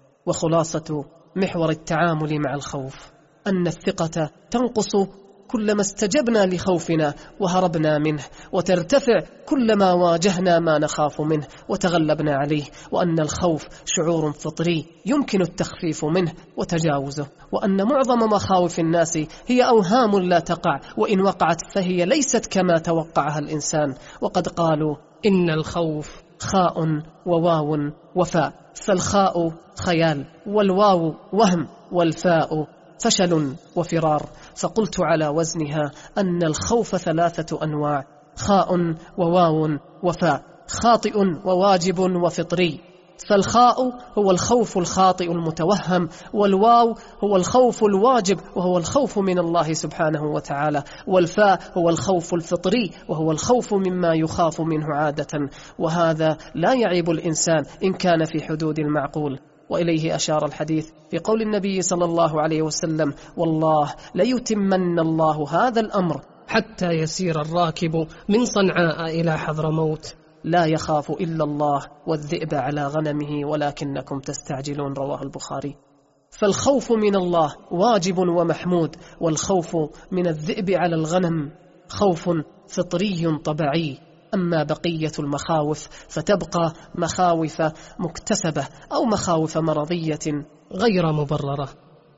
وخلاصة محور التعامل مع الخوف أن الثقة تنقص كلما استجبنا لخوفنا وهربنا منه، وترتفع كلما واجهنا ما نخاف منه وتغلبنا عليه، وأن الخوف شعور فطري يمكن التخفيف منه وتجاوزه، وأن معظم مخاوف الناس هي أوهام لا تقع، وإن وقعت فهي ليست كما توقعها الإنسان. وقد قالوا إن الخوف خاء وواو وفاء، فالخاء خيال، والواو وهم، والفاء فشل وفرار. فقلت على وزنها أن الخوف ثلاثة أنواع: خاء وواو وفاء، خاطئ وواجب وفطري. فالخاء هو الخوف الخاطئ المتوهم، والواو هو الخوف الواجب وهو الخوف من الله سبحانه وتعالى، والفاء هو الخوف الفطري وهو الخوف مما يخاف منه عادة، وهذا لا يعيب الإنسان إن كان في حدود المعقول. وإليه أشار الحديث في قول النبي صلى الله عليه وسلم: والله ليتمن الله هذا الأمر حتى يسير الراكب من صنعاء إلى حضرموت. لا يخاف إلا الله والذئب على غنمه ولكنكم تستعجلون. رواه البخاري. فالخوف من الله واجب ومحمود، والخوف من الذئب على الغنم خوف فطري طبيعي. أما بقية المخاوف فتبقى مخاوف مكتسبة أو مخاوف مرضية غير مبررة.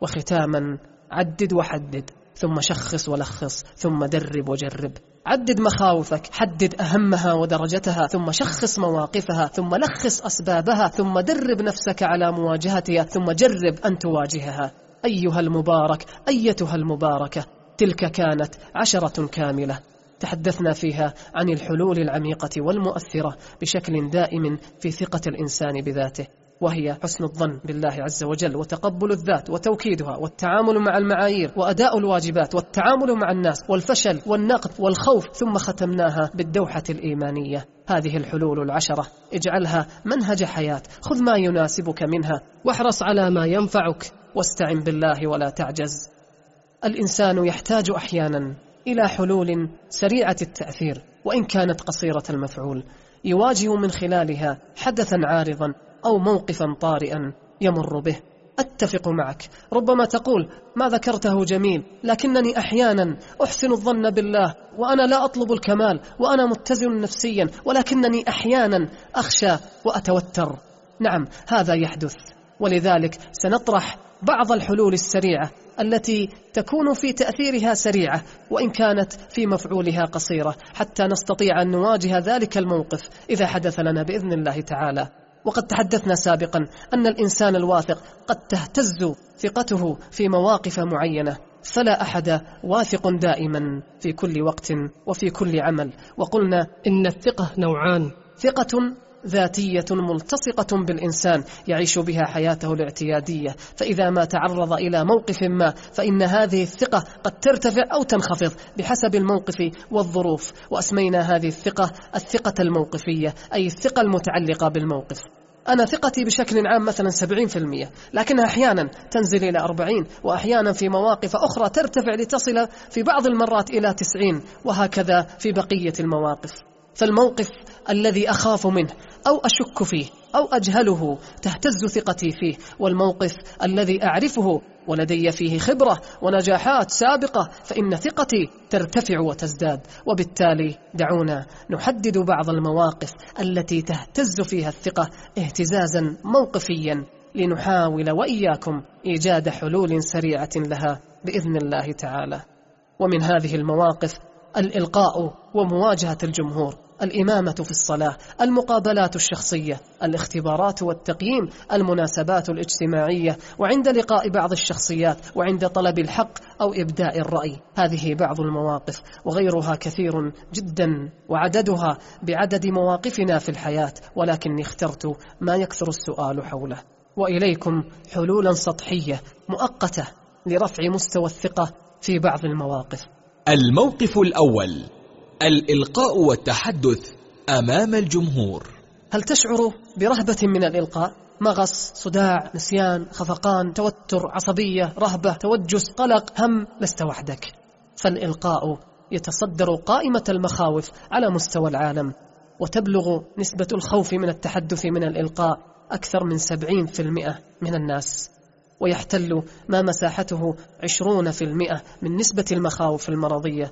وختاما عدد وحدد، ثم شخص ولخص، ثم درب وجرب. عدد مخاوفك، حدد أهمها ودرجتها، ثم شخص مواقفها، ثم لخص أسبابها، ثم درب نفسك على مواجهتها، ثم جرب أن تواجهها. أيها المبارك، أيتها المباركة، تلك كانت عشرة كاملة تحدثنا فيها عن الحلول العميقة والمؤثرة بشكل دائم في ثقة الإنسان بذاته، وهي حسن الظن بالله عز وجل، وتقبل الذات وتوكيدها، والتعامل مع المعايير، وأداء الواجبات، والتعامل مع الناس، والفشل والنقد والخوف، ثم ختمناها بالدوحة الإيمانية. هذه الحلول العشرة اجعلها منهج حياة، خذ ما يناسبك منها، واحرص على ما ينفعك، واستعن بالله ولا تعجز. الإنسان يحتاج أحيانا إلى حلول سريعة التأثير وإن كانت قصيرة المفعول، يواجه من خلالها حدثا عارضا أو موقفا طارئا يمر به. أتفق معك، ربما تقول ما ذكرته جميل، لكنني أحيانا أحسن الظن بالله وأنا لا أطلب الكمال وأنا متزن نفسيا، ولكنني أحيانا أخشى وأتوتر. نعم، هذا يحدث، ولذلك سنطرح بعض الحلول السريعة التي تكون في تأثيرها سريعة وإن كانت في مفعولها قصيرة، حتى نستطيع أن نواجه ذلك الموقف إذا حدث لنا بإذن الله تعالى. وقد تحدثنا سابقا أن الإنسان الواثق قد تهتز ثقته في مواقف معينة، فلا أحد واثق دائما في كل وقت وفي كل عمل. وقلنا إن الثقة نوعان: ثقة ذاتية ملتصقة بالإنسان يعيش بها حياته الاعتيادية، فإذا ما تعرض إلى موقف ما فإن هذه الثقة قد ترتفع أو تنخفض بحسب الموقف والظروف، وأسمينا هذه الثقة الثقة الموقفية، أي الثقة المتعلقة بالموقف. أنا ثقتي بشكل عام مثلا سبعين في المية، لكنها أحيانا تنزل إلى أربعين، وأحيانا في مواقف أخرى ترتفع لتصل في بعض المرات إلى تسعين، وهكذا في بقية المواقف. فالموقف الذي أخاف منه أو أشك فيه أو أجهله تهتز ثقتي فيه، والموقف الذي أعرفه ولدي فيه خبرة ونجاحات سابقة فإن ثقتي ترتفع وتزداد. وبالتالي دعونا نحدد بعض المواقف التي تهتز فيها الثقة اهتزازا موقفيا، لنحاول وإياكم إيجاد حلول سريعة لها بإذن الله تعالى. ومن هذه المواقف الإلقاء ومواجهة الجمهور، الإمامة في الصلاة، المقابلات الشخصية، الاختبارات والتقييم، المناسبات الاجتماعية، وعند لقاء بعض الشخصيات، وعند طلب الحق أو إبداء الرأي. هذه بعض المواقف، وغيرها كثير جدا وعددها بعدد مواقفنا في الحياة، ولكني اخترت ما يكثر السؤال حوله. وإليكم حلولا سطحية مؤقتة لرفع مستوى الثقة في بعض المواقف. الموقف الأول: الإلقاء والتحدث أمام الجمهور. هل تشعر برهبة من الإلقاء؟ مغص، صداع، نسيان، خفقان، توتر، عصبية، رهبة، توجس، قلق، هم؟ لست وحدك، فالإلقاء يتصدر قائمة المخاوف على مستوى العالم، وتبلغ نسبة الخوف من التحدث من الإلقاء أكثر من سبعين في المئة من الناس، ويحتل ما مساحته عشرون في المئة من نسبة المخاوف المرضية.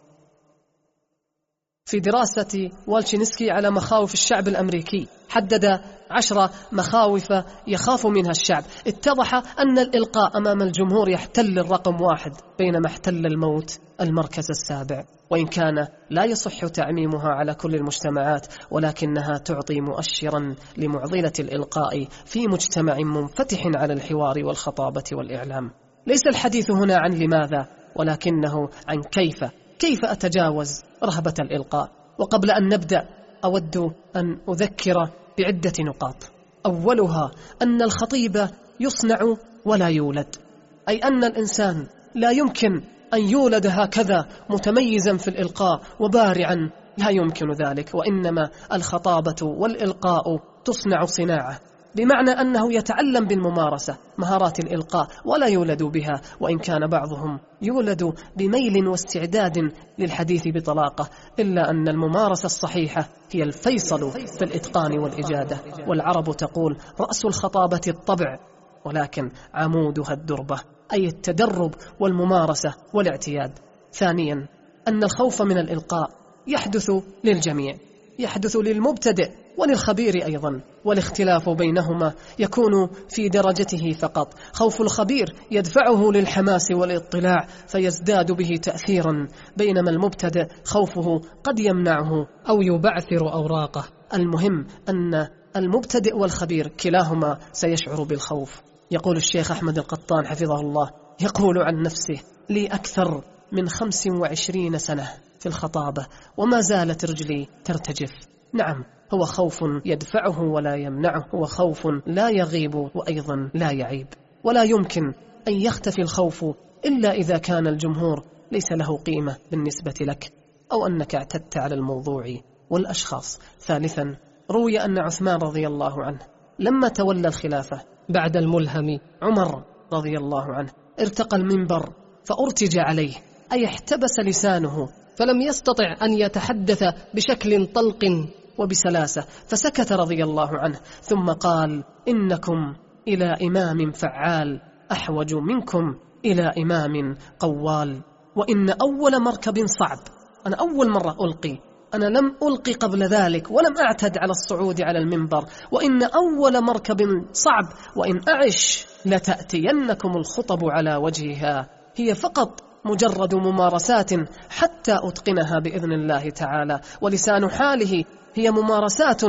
في دراسة والشينسكي على مخاوف الشعب الأمريكي حدد عشر مخاوف يخاف منها الشعب، اتضح أن الإلقاء أمام الجمهور يحتل الرقم واحد، بينما احتل الموت المركز السابع. وإن كان لا يصح تعميمها على كل المجتمعات، ولكنها تعطي مؤشرا لمعضلة الإلقاء في مجتمع منفتح على الحوار والخطابة والإعلام. ليس الحديث هنا عن لماذا، ولكنه عن كيف كيف أتجاوز رهبة الإلقاء. وقبل أن نبدأ أود أن أذكر بعدة نقاط. أولها أن الخطيب يصنع ولا يولد، أي أن الإنسان لا يمكن أن يولد هكذا متميزا في الإلقاء وبارعا، لا يمكن ذلك، وإنما الخطابة والإلقاء تصنع صناعة، بمعنى أنه يتعلم بالممارسة مهارات الإلقاء ولا يولد بها، وإن كان بعضهم يولد بميل واستعداد للحديث بطلاقة، إلا أن الممارسة الصحيحة هي الفيصل في الإتقان والإجادة. والعرب تقول: رأس الخطابة الطبع، ولكن عمودها الدربة، أي التدرب والممارسة والاعتياد. ثانيا أن الخوف من الإلقاء يحدث للجميع، يحدث للمبتدئ وللخبير أيضا، والاختلاف بينهما يكون في درجته فقط. خوف الخبير يدفعه للحماس والاطلاع فيزداد به تأثيرا، بينما المبتدئ خوفه قد يمنعه أو يبعثر أوراقه. المهم أن المبتدئ والخبير كلاهما سيشعر بالخوف. يقول الشيخ أحمد القطان حفظه الله، يقول عن نفسه: لي أكثر من خمس وعشرين سنة في الخطابة وما زالت رجلي ترتجف. نعم، هو خوف يدفعه ولا يمنعه، هو خوف لا يغيب وأيضا لا يعيب، ولا يمكن أن يختفي الخوف إلا إذا كان الجمهور ليس له قيمة بالنسبة لك، أو أنك اعتدت على الموضوع والأشخاص. ثالثا، روي أن عثمان رضي الله عنه لما تولى الخلافة بعد الملهم عمر رضي الله عنه ارتقى المنبر فأرتج عليه، أي احتبس لسانه فلم يستطع أن يتحدث بشكل طلق وبسلاسة، فسكت رضي الله عنه، ثم قال: إنكم إلى إمام فعال أحوج منكم إلى إمام قوال. وإن أول مركب صعب، أنا أول مرة ألقي، أنا لم ألقي قبل ذلك ولم أعتد على الصعود على المنبر، وإن أول مركب صعب وإن أعش لتأتينكم الخطب على وجهها، هي فقط مجرد ممارسات حتى أتقنها بإذن الله تعالى، ولسان حاله هي ممارسات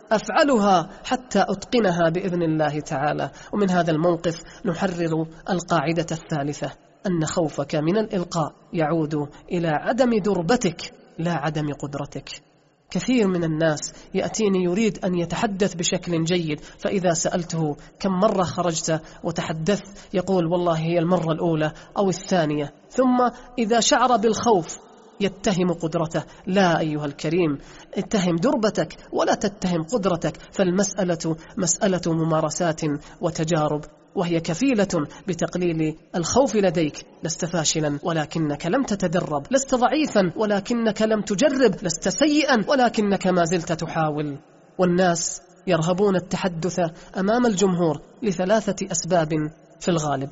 أفعلها حتى أتقنها بإذن الله تعالى. ومن هذا الموقف نحرر القاعدة الثالثة، أن خوفك من الإلقاء يعود إلى عدم دربتك لا عدم قدرتك. كثير من الناس يأتيني يريد أن يتحدث بشكل جيد، فإذا سألته كم مرة خرجت وتحدثت يقول: والله هي المرة الأولى أو الثانية. ثم إذا شعر بالخوف يتهم قدرته. لا أيها الكريم، اتهم دربتك ولا تتهم قدرتك، فالمسألة مسألة ممارسات وتجارب، وهي كفيلة بتقليل الخوف لديك. لست فاشلا ولكنك لم تتدرب، لست ضعيفا ولكنك لم تجرب، لست سيئا ولكنك ما زلت تحاول. والناس يرهبون التحدث أمام الجمهور لثلاثة أسباب في الغالب: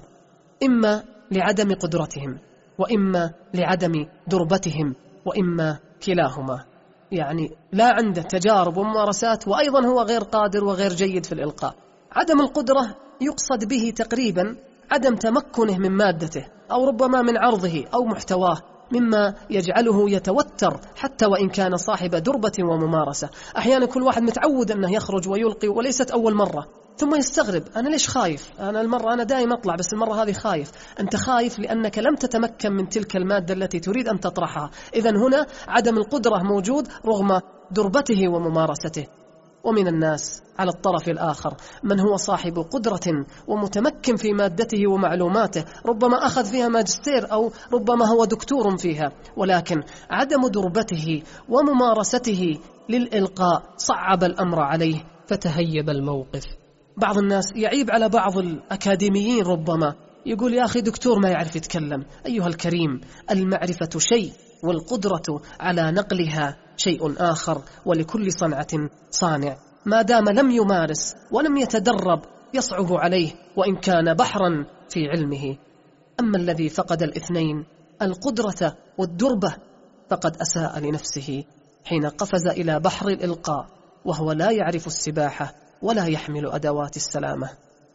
إما لعدم قدرتهم، وإما لعدم دربتهم، وإما كلاهما. يعني لا عنده تجارب وممارسات، وأيضا هو غير قادر وغير جيد في الإلقاء. عدم القدرة يقصد به تقريبا عدم تمكنه من مادته، أو ربما من عرضه أو محتواه، مما يجعله يتوتر حتى وإن كان صاحب دربة وممارسة. أحيانا كل واحد متعود أنه يخرج ويلقي وليست أول مرة، ثم يستغرب، أنا ليش خايف؟ أنا المرة أنا دائما أطلع بس المرة هذه خايف. أنت خايف لأنك لم تتمكن من تلك المادة التي تريد أن تطرحها. إذن هنا عدم القدرة موجود رغم دربته وممارسته. ومن الناس على الطرف الآخر من هو صاحب قدرة ومتمكن في مادته ومعلوماته، ربما أخذ فيها ماجستير أو ربما هو دكتور فيها، ولكن عدم دربته وممارسته للإلقاء صعب الأمر عليه فتهيب الموقف. بعض الناس يعيب على بعض الأكاديميين، ربما يقول يا أخي دكتور ما يعرف يتكلم. أيها الكريم، المعرفة شيء والقدرة على نقلها شيء آخر، ولكل صنعة صانع. ما دام لم يمارس ولم يتدرب يصعب عليه وإن كان بحرا في علمه. أما الذي فقد الاثنين، القدرة والدربة، فقد أساء لنفسه حين قفز إلى بحر الإلقاء وهو لا يعرف السباحة ولا يحمل أدوات السلامة.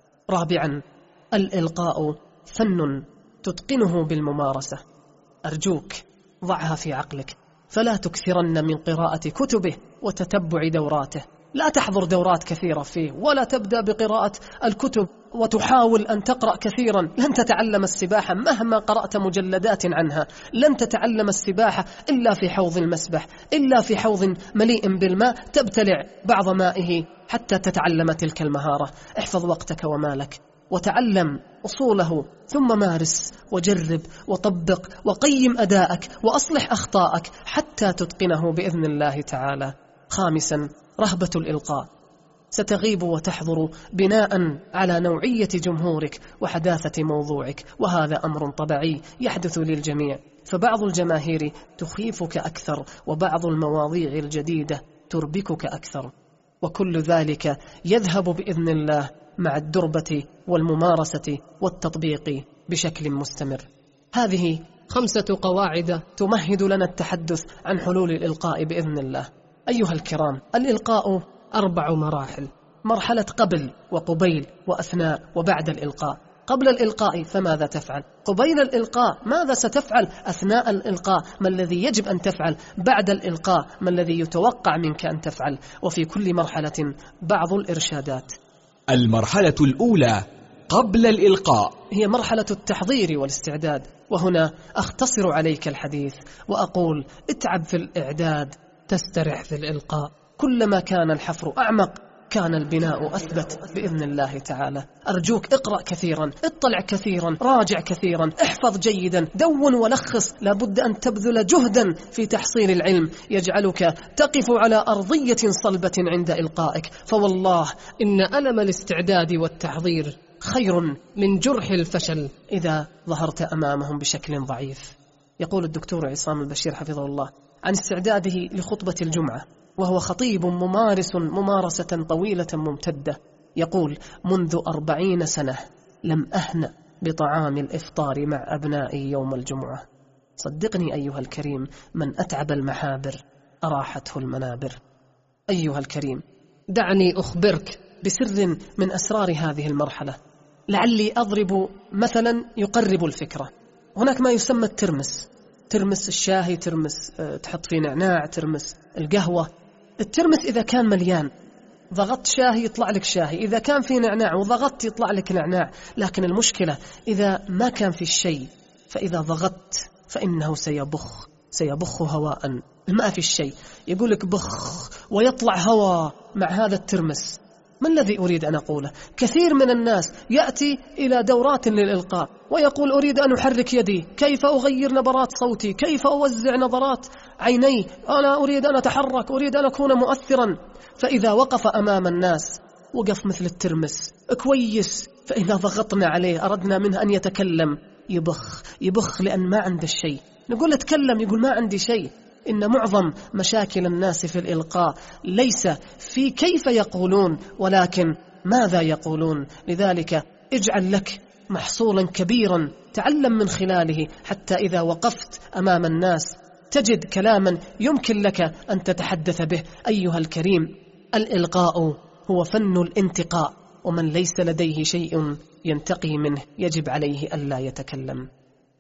رابعا، الإلقاء فن تتقنه بالممارسة. أرجوك ضعها في عقلك، فلا تكثرن من قراءة كتبه وتتبع دوراته. لا تحضر دورات كثيرة فيه، ولا تبدأ بقراءة الكتب وتحاول أن تقرأ كثيرا. لن تتعلم السباحة مهما قرأت مجلدات عنها، لن تتعلم السباحة إلا في حوض المسبح، إلا في حوض مليء بالماء تبتلع بعض مائه حتى تتعلم تلك المهارة. احفظ وقتك ومالك وتعلم أصوله، ثم مارس وجرب وطبق وقيم أداءك وأصلح أخطاءك حتى تتقنه بإذن الله تعالى. خامسا، رهبة الإلقاء ستغيب وتحضر بناء على نوعية جمهورك وحداثة موضوعك، وهذا أمر طبيعي يحدث للجميع. فبعض الجماهير تخيفك أكثر، وبعض المواضيع الجديدة تربكك أكثر، وكل ذلك يذهب بإذن الله مع الدربة والممارسة والتطبيق بشكل مستمر. هذه خمسة قواعد تمهد لنا التحدث عن حلول الإلقاء بإذن الله. أيها الكرام، الإلقاء أربع مراحل: مرحلة قبل وقبيل وأثناء وبعد الإلقاء. قبل الإلقاء فماذا تفعل؟ قبيل الإلقاء ماذا ستفعل؟ أثناء الإلقاء ما الذي يجب أن تفعل؟ بعد الإلقاء ما الذي يتوقع منك أن تفعل؟ وفي كل مرحلة بعض الإرشادات. المرحلة الأولى قبل الإلقاء هي مرحلة التحضير والاستعداد، وهنا أختصر عليك الحديث وأقول اتعب في الإعداد تسترح في الإلقاء. كلما كان الحفر أعمق كان البناء أثبت بإذن الله تعالى. أرجوك اقرأ كثيرا، اطلع كثيرا، راجع كثيرا، احفظ جيدا، دون ولخص. لابد أن تبذل جهدا في تحصيل العلم يجعلك تقف على أرضية صلبة عند إلقائك. فوالله إن ألم الاستعداد والتحضير خير من جرح الفشل إذا ظهرت أمامهم بشكل ضعيف. يقول الدكتور عصام البشير حفظه الله عن استعداده لخطبة الجمعة، وهو خطيب ممارس ممارسة طويلة ممتدة، يقول: منذ أربعين سنة لم أهنأ بطعام الإفطار مع أبنائي يوم الجمعة. صدقني أيها الكريم، من أتعب المحابر أراحته المنابر. أيها الكريم، دعني أخبرك بسر من أسرار هذه المرحلة، لعلي أضرب مثلا يقرب الفكرة. هناك ما يسمى الترمس، ترمس الشاهي، ترمس تحط فيه نعناع، ترمس القهوة. الترمس إذا كان مليان ضغطت شاهي يطلع لك شاهي، إذا كان فيه نعناع وضغطت يطلع لك نعناع. لكن المشكلة إذا ما كان في الشيء، فإذا ضغطت فإنه سيبخ سيبخ هواء. ما في الشيء يقول لك بخ ويطلع هواء مع هذا الترمس. ما الذي أريد أن أقوله؟ كثير من الناس يأتي إلى دورات للإلقاء ويقول: أريد أن أحرك يدي، كيف أغير نبرات صوتي، كيف أوزع نظرات عيني، أنا أريد أن أتحرك، أريد أن أكون مؤثرا. فإذا وقف أمام الناس وقف مثل الترمس كويس، فإذا ضغطنا عليه أردنا منه أن يتكلم يبخ يبخ لأن ما عنده الشيء. نقول اتكلم، يقول ما عندي شيء. إن معظم مشاكل الناس في الإلقاء ليس في كيف يقولون، ولكن ماذا يقولون. لذلك اجعل لك محصولا كبيرا تعلم من خلاله، حتى إذا وقفت أمام الناس تجد كلاما يمكن لك أن تتحدث به. أيها الكريم، الإلقاء هو فن الانتقاء، ومن ليس لديه شيء ينتقي منه يجب عليه ألا يتكلم.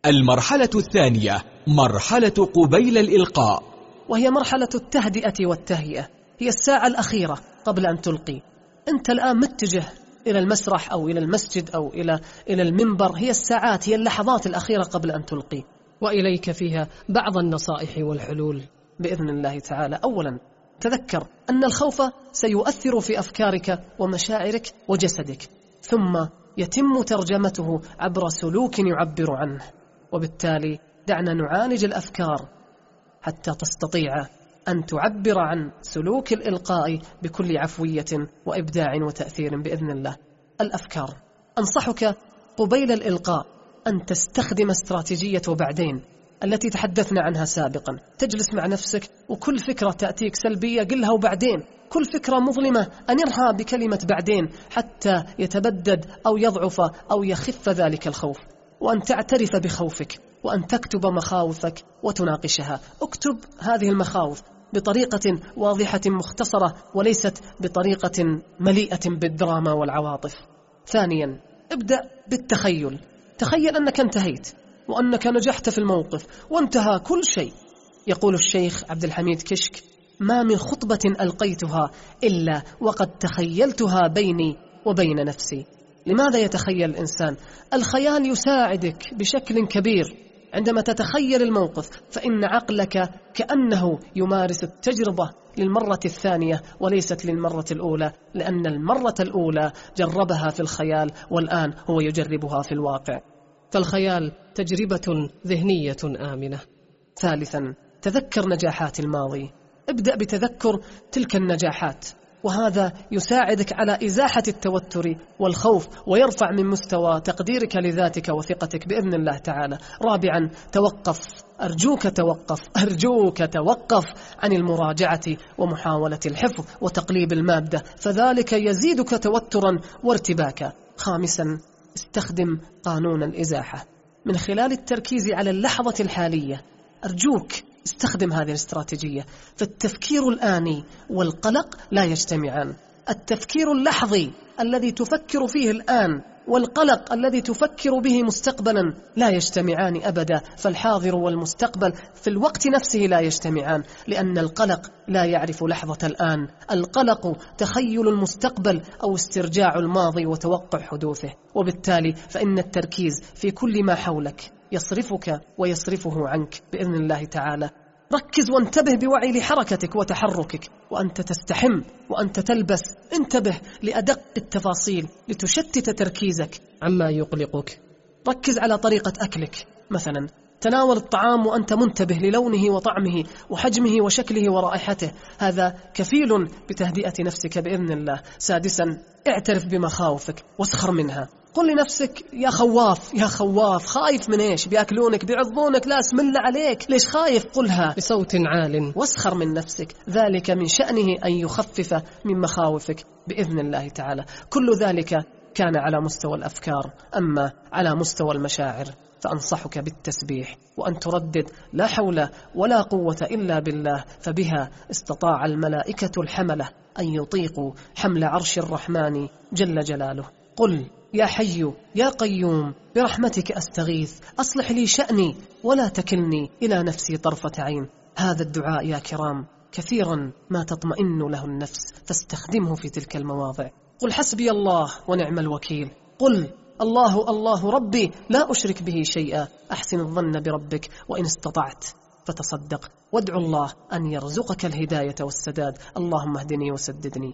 المرحلة الثانية مرحلة قبيل الإلقاء، وهي مرحلة التهدئة والتهيئة. هي الساعة الأخيرة قبل أن تلقي. أنت الآن متجه إلى المسرح أو إلى المسجد أو إلى إلى المنبر. هي الساعات، هي اللحظات الأخيرة قبل أن تلقي، وإليك فيها بعض النصائح والحلول بإذن الله تعالى. أولا، تذكر أن الخوف سيؤثر في أفكارك ومشاعرك وجسدك، ثم يتم ترجمته عبر سلوك يعبر عنه. وبالتالي دعنا نعالج الأفكار حتى تستطيع أن تعبر عن سلوك الإلقاء بكل عفوية وإبداع وتأثير بإذن الله. الأفكار، أنصحك قبيل الإلقاء أن تستخدم استراتيجية وبعدين التي تحدثنا عنها سابقا. تجلس مع نفسك وكل فكرة تأتيك سلبية قلها وبعدين، كل فكرة مظلمة أنرها بكلمة بعدين حتى يتبدد أو يضعف أو يخف ذلك الخوف. وأن تعترف بخوفك وأن تكتب مخاوفك وتناقشها. اكتب هذه المخاوف بطريقة واضحة مختصرة وليست بطريقة مليئة بالدراما والعواطف. ثانيا، ابدأ بالتخيل. تخيل أنك انتهيت وأنك نجحت في الموقف وانتهى كل شيء. يقول الشيخ عبد الحميد كشك: ما من خطبة ألقيتها إلا وقد تخيلتها بيني وبين نفسي. لماذا يتخيل الإنسان؟ الخيال يساعدك بشكل كبير عندما تتخيل الموقف، فإن عقلك كأنه يمارس التجربة للمرة الثانية وليست للمرة الأولى، لأن المرة الأولى جربها في الخيال والآن هو يجربها في الواقع. فالخيال تجربة ذهنية آمنة. ثالثا، تذكر نجاحات الماضي. ابدأ بتذكر تلك النجاحات، وهذا يساعدك على إزاحة التوتر والخوف ويرفع من مستوى تقديرك لذاتك وثقتك بإذن الله تعالى. رابعا، توقف، أرجوك توقف، أرجوك توقف عن المراجعة ومحاولة الحفظ وتقليب المادة، فذلك يزيدك توترا وارتباكا. خامسا، استخدم قانون الإزاحة من خلال التركيز على اللحظة الحالية. أرجوك استخدم هذه الاستراتيجية، فالتفكير الآني والقلق لا يجتمعان. التفكير اللحظي الذي تفكر فيه الآن والقلق الذي تفكر به مستقبلا لا يجتمعان أبدا. فالحاضر والمستقبل في الوقت نفسه لا يجتمعان، لأن القلق لا يعرف لحظة الآن. القلق تخيل المستقبل أو استرجاع الماضي وتوقع حدوثه، وبالتالي فإن التركيز في كل ما حولك يصرفك ويصرفه عنك بإذن الله تعالى. ركز وانتبه بوعي لحركتك وتحركك، وأنت تستحم وأنت تلبس. انتبه لأدق التفاصيل لتشتت تركيزك عما يقلقك. ركز على طريقة أكلك مثلا. تناول الطعام وأنت منتبه للونه وطعمه وحجمه وشكله ورائحته، هذا كفيل بتهدئة نفسك بإذن الله. سادسا، اعترف بمخاوفك واسخر منها. قل لنفسك: يا خواف يا خواف، خايف من إيش؟ بيأكلونك، بيعضونك، لا اسم الله عليك، ليش خايف؟ قلها بصوت عال واسخر من نفسك. ذلك من شأنه أن يخفف من مخاوفك بإذن الله تعالى. كل ذلك كان على مستوى الأفكار. أما على مستوى المشاعر فأنصحك بالتسبيح، وأن تردد: لا حول ولا قوة إلا بالله، فبها استطاع الملائكة الحملة أن يطيقوا حمل عرش الرحمن جل جلاله. قل: يا حي يا قيوم برحمتك أستغيث، أصلح لي شأني ولا تكلني إلى نفسي طرفة عين. هذا الدعاء يا كرام كثيرا ما تطمئن له النفس، فاستخدمه في تلك المواضع. قل: حسبي الله ونعم الوكيل. قل: الله الله ربي لا أشرك به شيئا. أحسن الظن بربك وإن استطعت فتصدق، وادعو الله أن يرزقك الهداية والسداد. اللهم اهدني وسددني.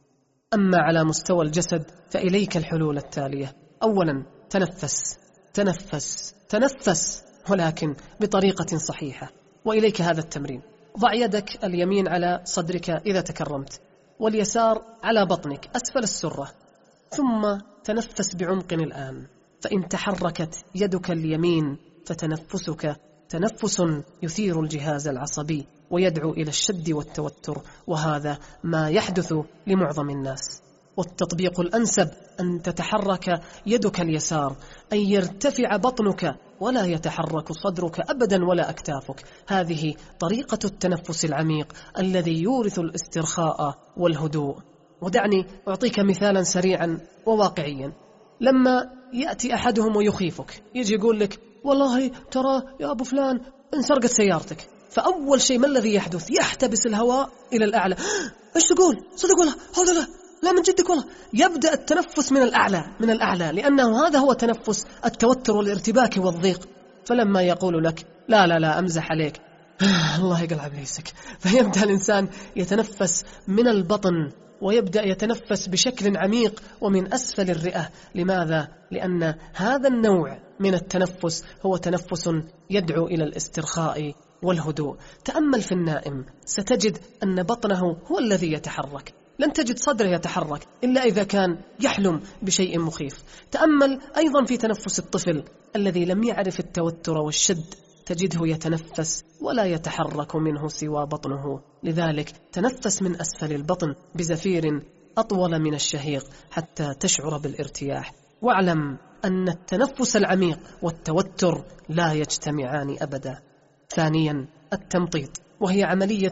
أما على مستوى الجسد فإليك الحلول التالية. أولا، تنفس تنفس تنفس، ولكن بطريقة صحيحة. وإليك هذا التمرين: ضع يدك اليمين على صدرك إذا تكرمت، واليسار على بطنك أسفل السرة، ثم تنفس بعمق الآن. فإن تحركت يدك اليمين فتنفسك تنفس يثير الجهاز العصبي ويدعو إلى الشد والتوتر، وهذا ما يحدث لمعظم الناس. والتطبيق الأنسب أن تتحرك يدك اليسار، أن يرتفع بطنك ولا يتحرك صدرك أبدا ولا أكتافك. هذه طريقة التنفس العميق الذي يورث الاسترخاء والهدوء. ودعني أعطيك مثالا سريعا وواقعيا. لما يأتي أحدهم ويخيفك، يجي يقول لك: والله ترى يا أبو فلان انسرقت سيارتك، فأول شيء ما الذي يحدث؟ يحتبس الهواء إلى الأعلى. إيش تقول؟ صدق والله؟ هذا لا لا من جدك والله. يبدأ التنفس من الأعلى من الأعلى لأنه هذا هو تنفس التوتر والارتباك والضيق. فلما يقول لك لا لا لا أمزح عليك، الله يقلع إبليسك، فيبدأ الإنسان يتنفس من البطن ويبدأ يتنفس بشكل عميق ومن أسفل الرئة. لماذا؟ لأن هذا النوع من التنفس هو تنفس يدعو إلى الاسترخاء والهدوء. تأمل في النائم ستجد أن بطنه هو الذي يتحرك، لن تجد صدره يتحرك إلا إذا كان يحلم بشيء مخيف. تأمل أيضا في تنفس الطفل الذي لم يعرف التوتر والشد، تجده يتنفس ولا يتحرك منه سوى بطنه. لذلك تنفس من أسفل البطن بزفير أطول من الشهيق حتى تشعر بالارتياح. واعلم أن التنفس العميق والتوتر لا يجتمعان أبدا. ثانيا التمطيط، وهي عملية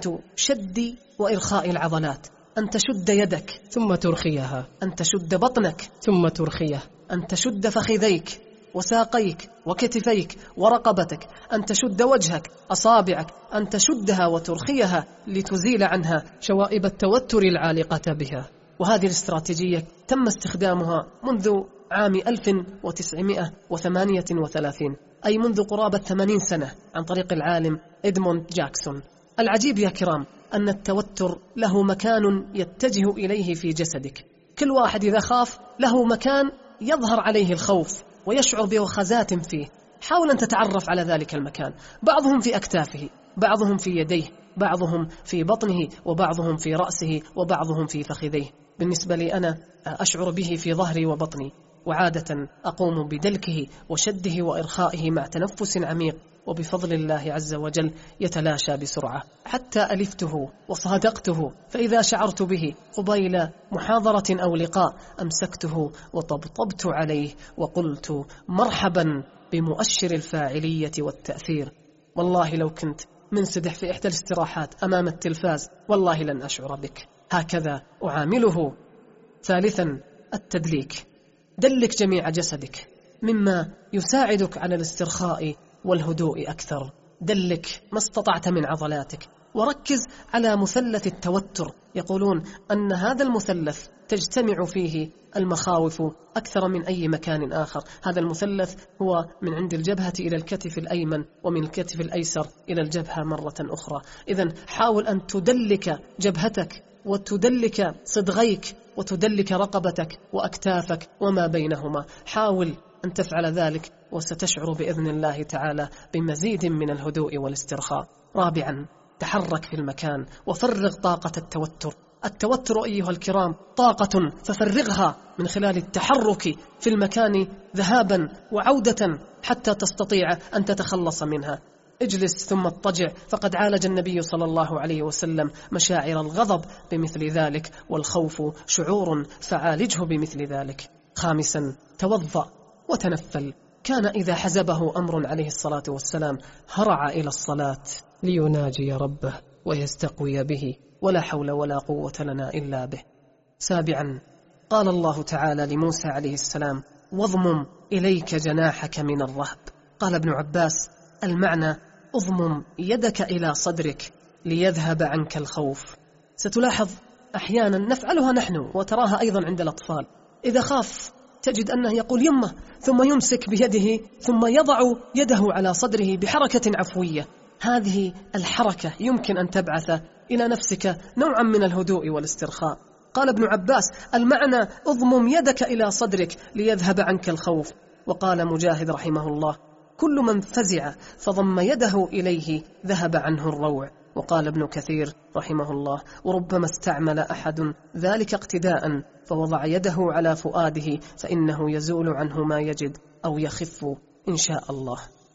شد وإرخاء العضلات. أن تشد يدك ثم ترخيها، أن تشد بطنك ثم ترخيه، أن تشد فخذيك وساقيك وكتفيك ورقبتك، أن تشد وجهك، أصابعك، أن تشدها وترخيها لتزيل عنها شوائب التوتر العالقة بها. وهذه الاستراتيجية تم استخدامها منذ عام ألف وتسعمائة وثمانية وثلاثين، أي منذ قرابة ثمانين سنة، عن طريق العالم إدموند جاكسون. العجيب يا كرام أن التوتر له مكان يتجه إليه في جسدك. كل واحد إذا خاف له مكان يظهر عليه الخوف ويشعر بوخزات فيه. حاول أن تتعرف على ذلك المكان. بعضهم في أكتافه، بعضهم في يديه، بعضهم في بطنه، وبعضهم في رأسه، وبعضهم في فخذيه. بالنسبة لي أنا أشعر به في ظهري وبطني، وعادة أقوم بدلكه وشده وإرخائه مع تنفس عميق، وبفضل الله عز وجل يتلاشى بسرعة. حتى ألفته وصادقته، فإذا شعرت به قبيل محاضرة أو لقاء أمسكته وطبطبت عليه وقلت مرحبا بمؤشر الفاعلية والتأثير. والله لو كنت منسدح في إحدى الاستراحات أمام التلفاز والله لن أشعر بك. هكذا أعامله. ثالثا التدليك. دلك جميع جسدك مما يساعدك على الاسترخاء والهدوء أكثر. دلك ما استطعت من عضلاتك، وركز على مثلث التوتر. يقولون أن هذا المثلث تجتمع فيه المخاوف أكثر من أي مكان آخر. هذا المثلث هو من عند الجبهة إلى الكتف الأيمن، ومن الكتف الأيسر إلى الجبهة مرة أخرى. إذن حاول أن تدلك جبهتك وتدلك صدغيك وتدلك رقبتك وأكتافك وما بينهما. حاول أن تفعل ذلك وستشعر بإذن الله تعالى بمزيد من الهدوء والاسترخاء. رابعا تحرك في المكان وفرغ طاقة التوتر. التوتر أيها الكرام طاقة، ففرغها من خلال التحرك في المكان ذهابا وعودة حتى تستطيع أن تتخلص منها. اجلس ثم اضطجع، فقد عالج النبي صلى الله عليه وسلم مشاعر الغضب بمثل ذلك، والخوف شعور فعالجه بمثل ذلك. خامسا توضأ وتنفل. كان إذا حزبه أمر عليه الصلاة والسلام هرع إلى الصلاة ليناجي ربه ويستقوي به، ولا حول ولا قوة لنا إلا به. سابعا قال الله تعالى لموسى عليه السلام واضمم إليك جناحك من الرهب. قال ابن عباس المعنى اضمم يدك إلى صدرك ليذهب عنك الخوف. ستلاحظ أحيانا نفعلها نحن وتراها أيضا عند الأطفال. إذا خاف تجد أنه يقول يمه، ثم يمسك بيده ثم يضع يده على صدره بحركة عفوية. هذه الحركة يمكن أن تبعث إلى نفسك نوعا من الهدوء والاسترخاء. قال ابن عباس المعنى اضمم يدك إلى صدرك ليذهب عنك الخوف. وقال مجاهد رحمه الله كل من فزع فضم يده إليه ذهب عنه الروع. وقال ابن كثير رحمه الله وربما استعمل أحد ذلك اقتداء فوضع يده على فؤاده فإنه يزول عنه ما يجد أو يخف إن شاء الله.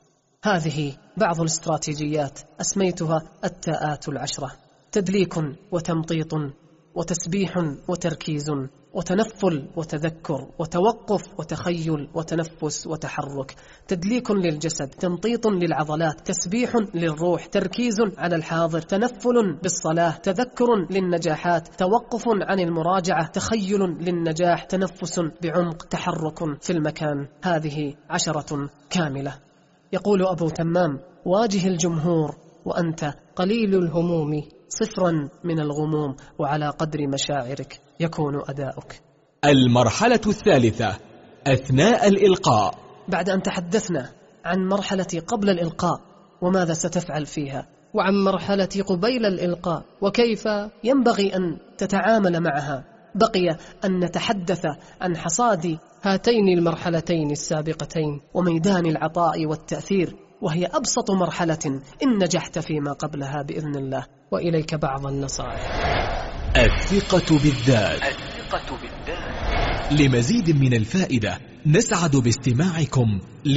هذه بعض الاستراتيجيات أسميتها التاءات العشرة: تدليك وتمطيط وتسبيح وتركيز وتنفل وتذكر وتوقف وتخيل وتنفس وتحرك. تدليك للجسد، تمطيط للعضلات، تسبيح للروح، تركيز على الحاضر، تنفل بالصلاة، تذكر للنجاحات، توقف عن المراجعة، تخيل للنجاح، تنفس بعمق، تحرك في المكان. هذه عشرة كاملة. يقول أبو تمام: واجه الجمهور وأنت قليل الهموم، صفرا من الغموم، وعلى قدر مشاعرك يكون أداؤك. المرحلة الثالثة أثناء الإلقاء. بعد أن تحدثنا عن مرحلة قبل الإلقاء وماذا ستفعل فيها، وعن مرحلة قبيل الإلقاء وكيف ينبغي أن تتعامل معها، بقي أن نتحدث عن حصاد هاتين المرحلتين السابقتين وميدان العطاء والتأثير، وهي أبسط مرحلة إن نجحت فيما قبلها بإذن الله. وإليك بعض النصائح. الثقة بالذات. الثقة بالذات. لمزيد من الفائدة نسعد باستماعكم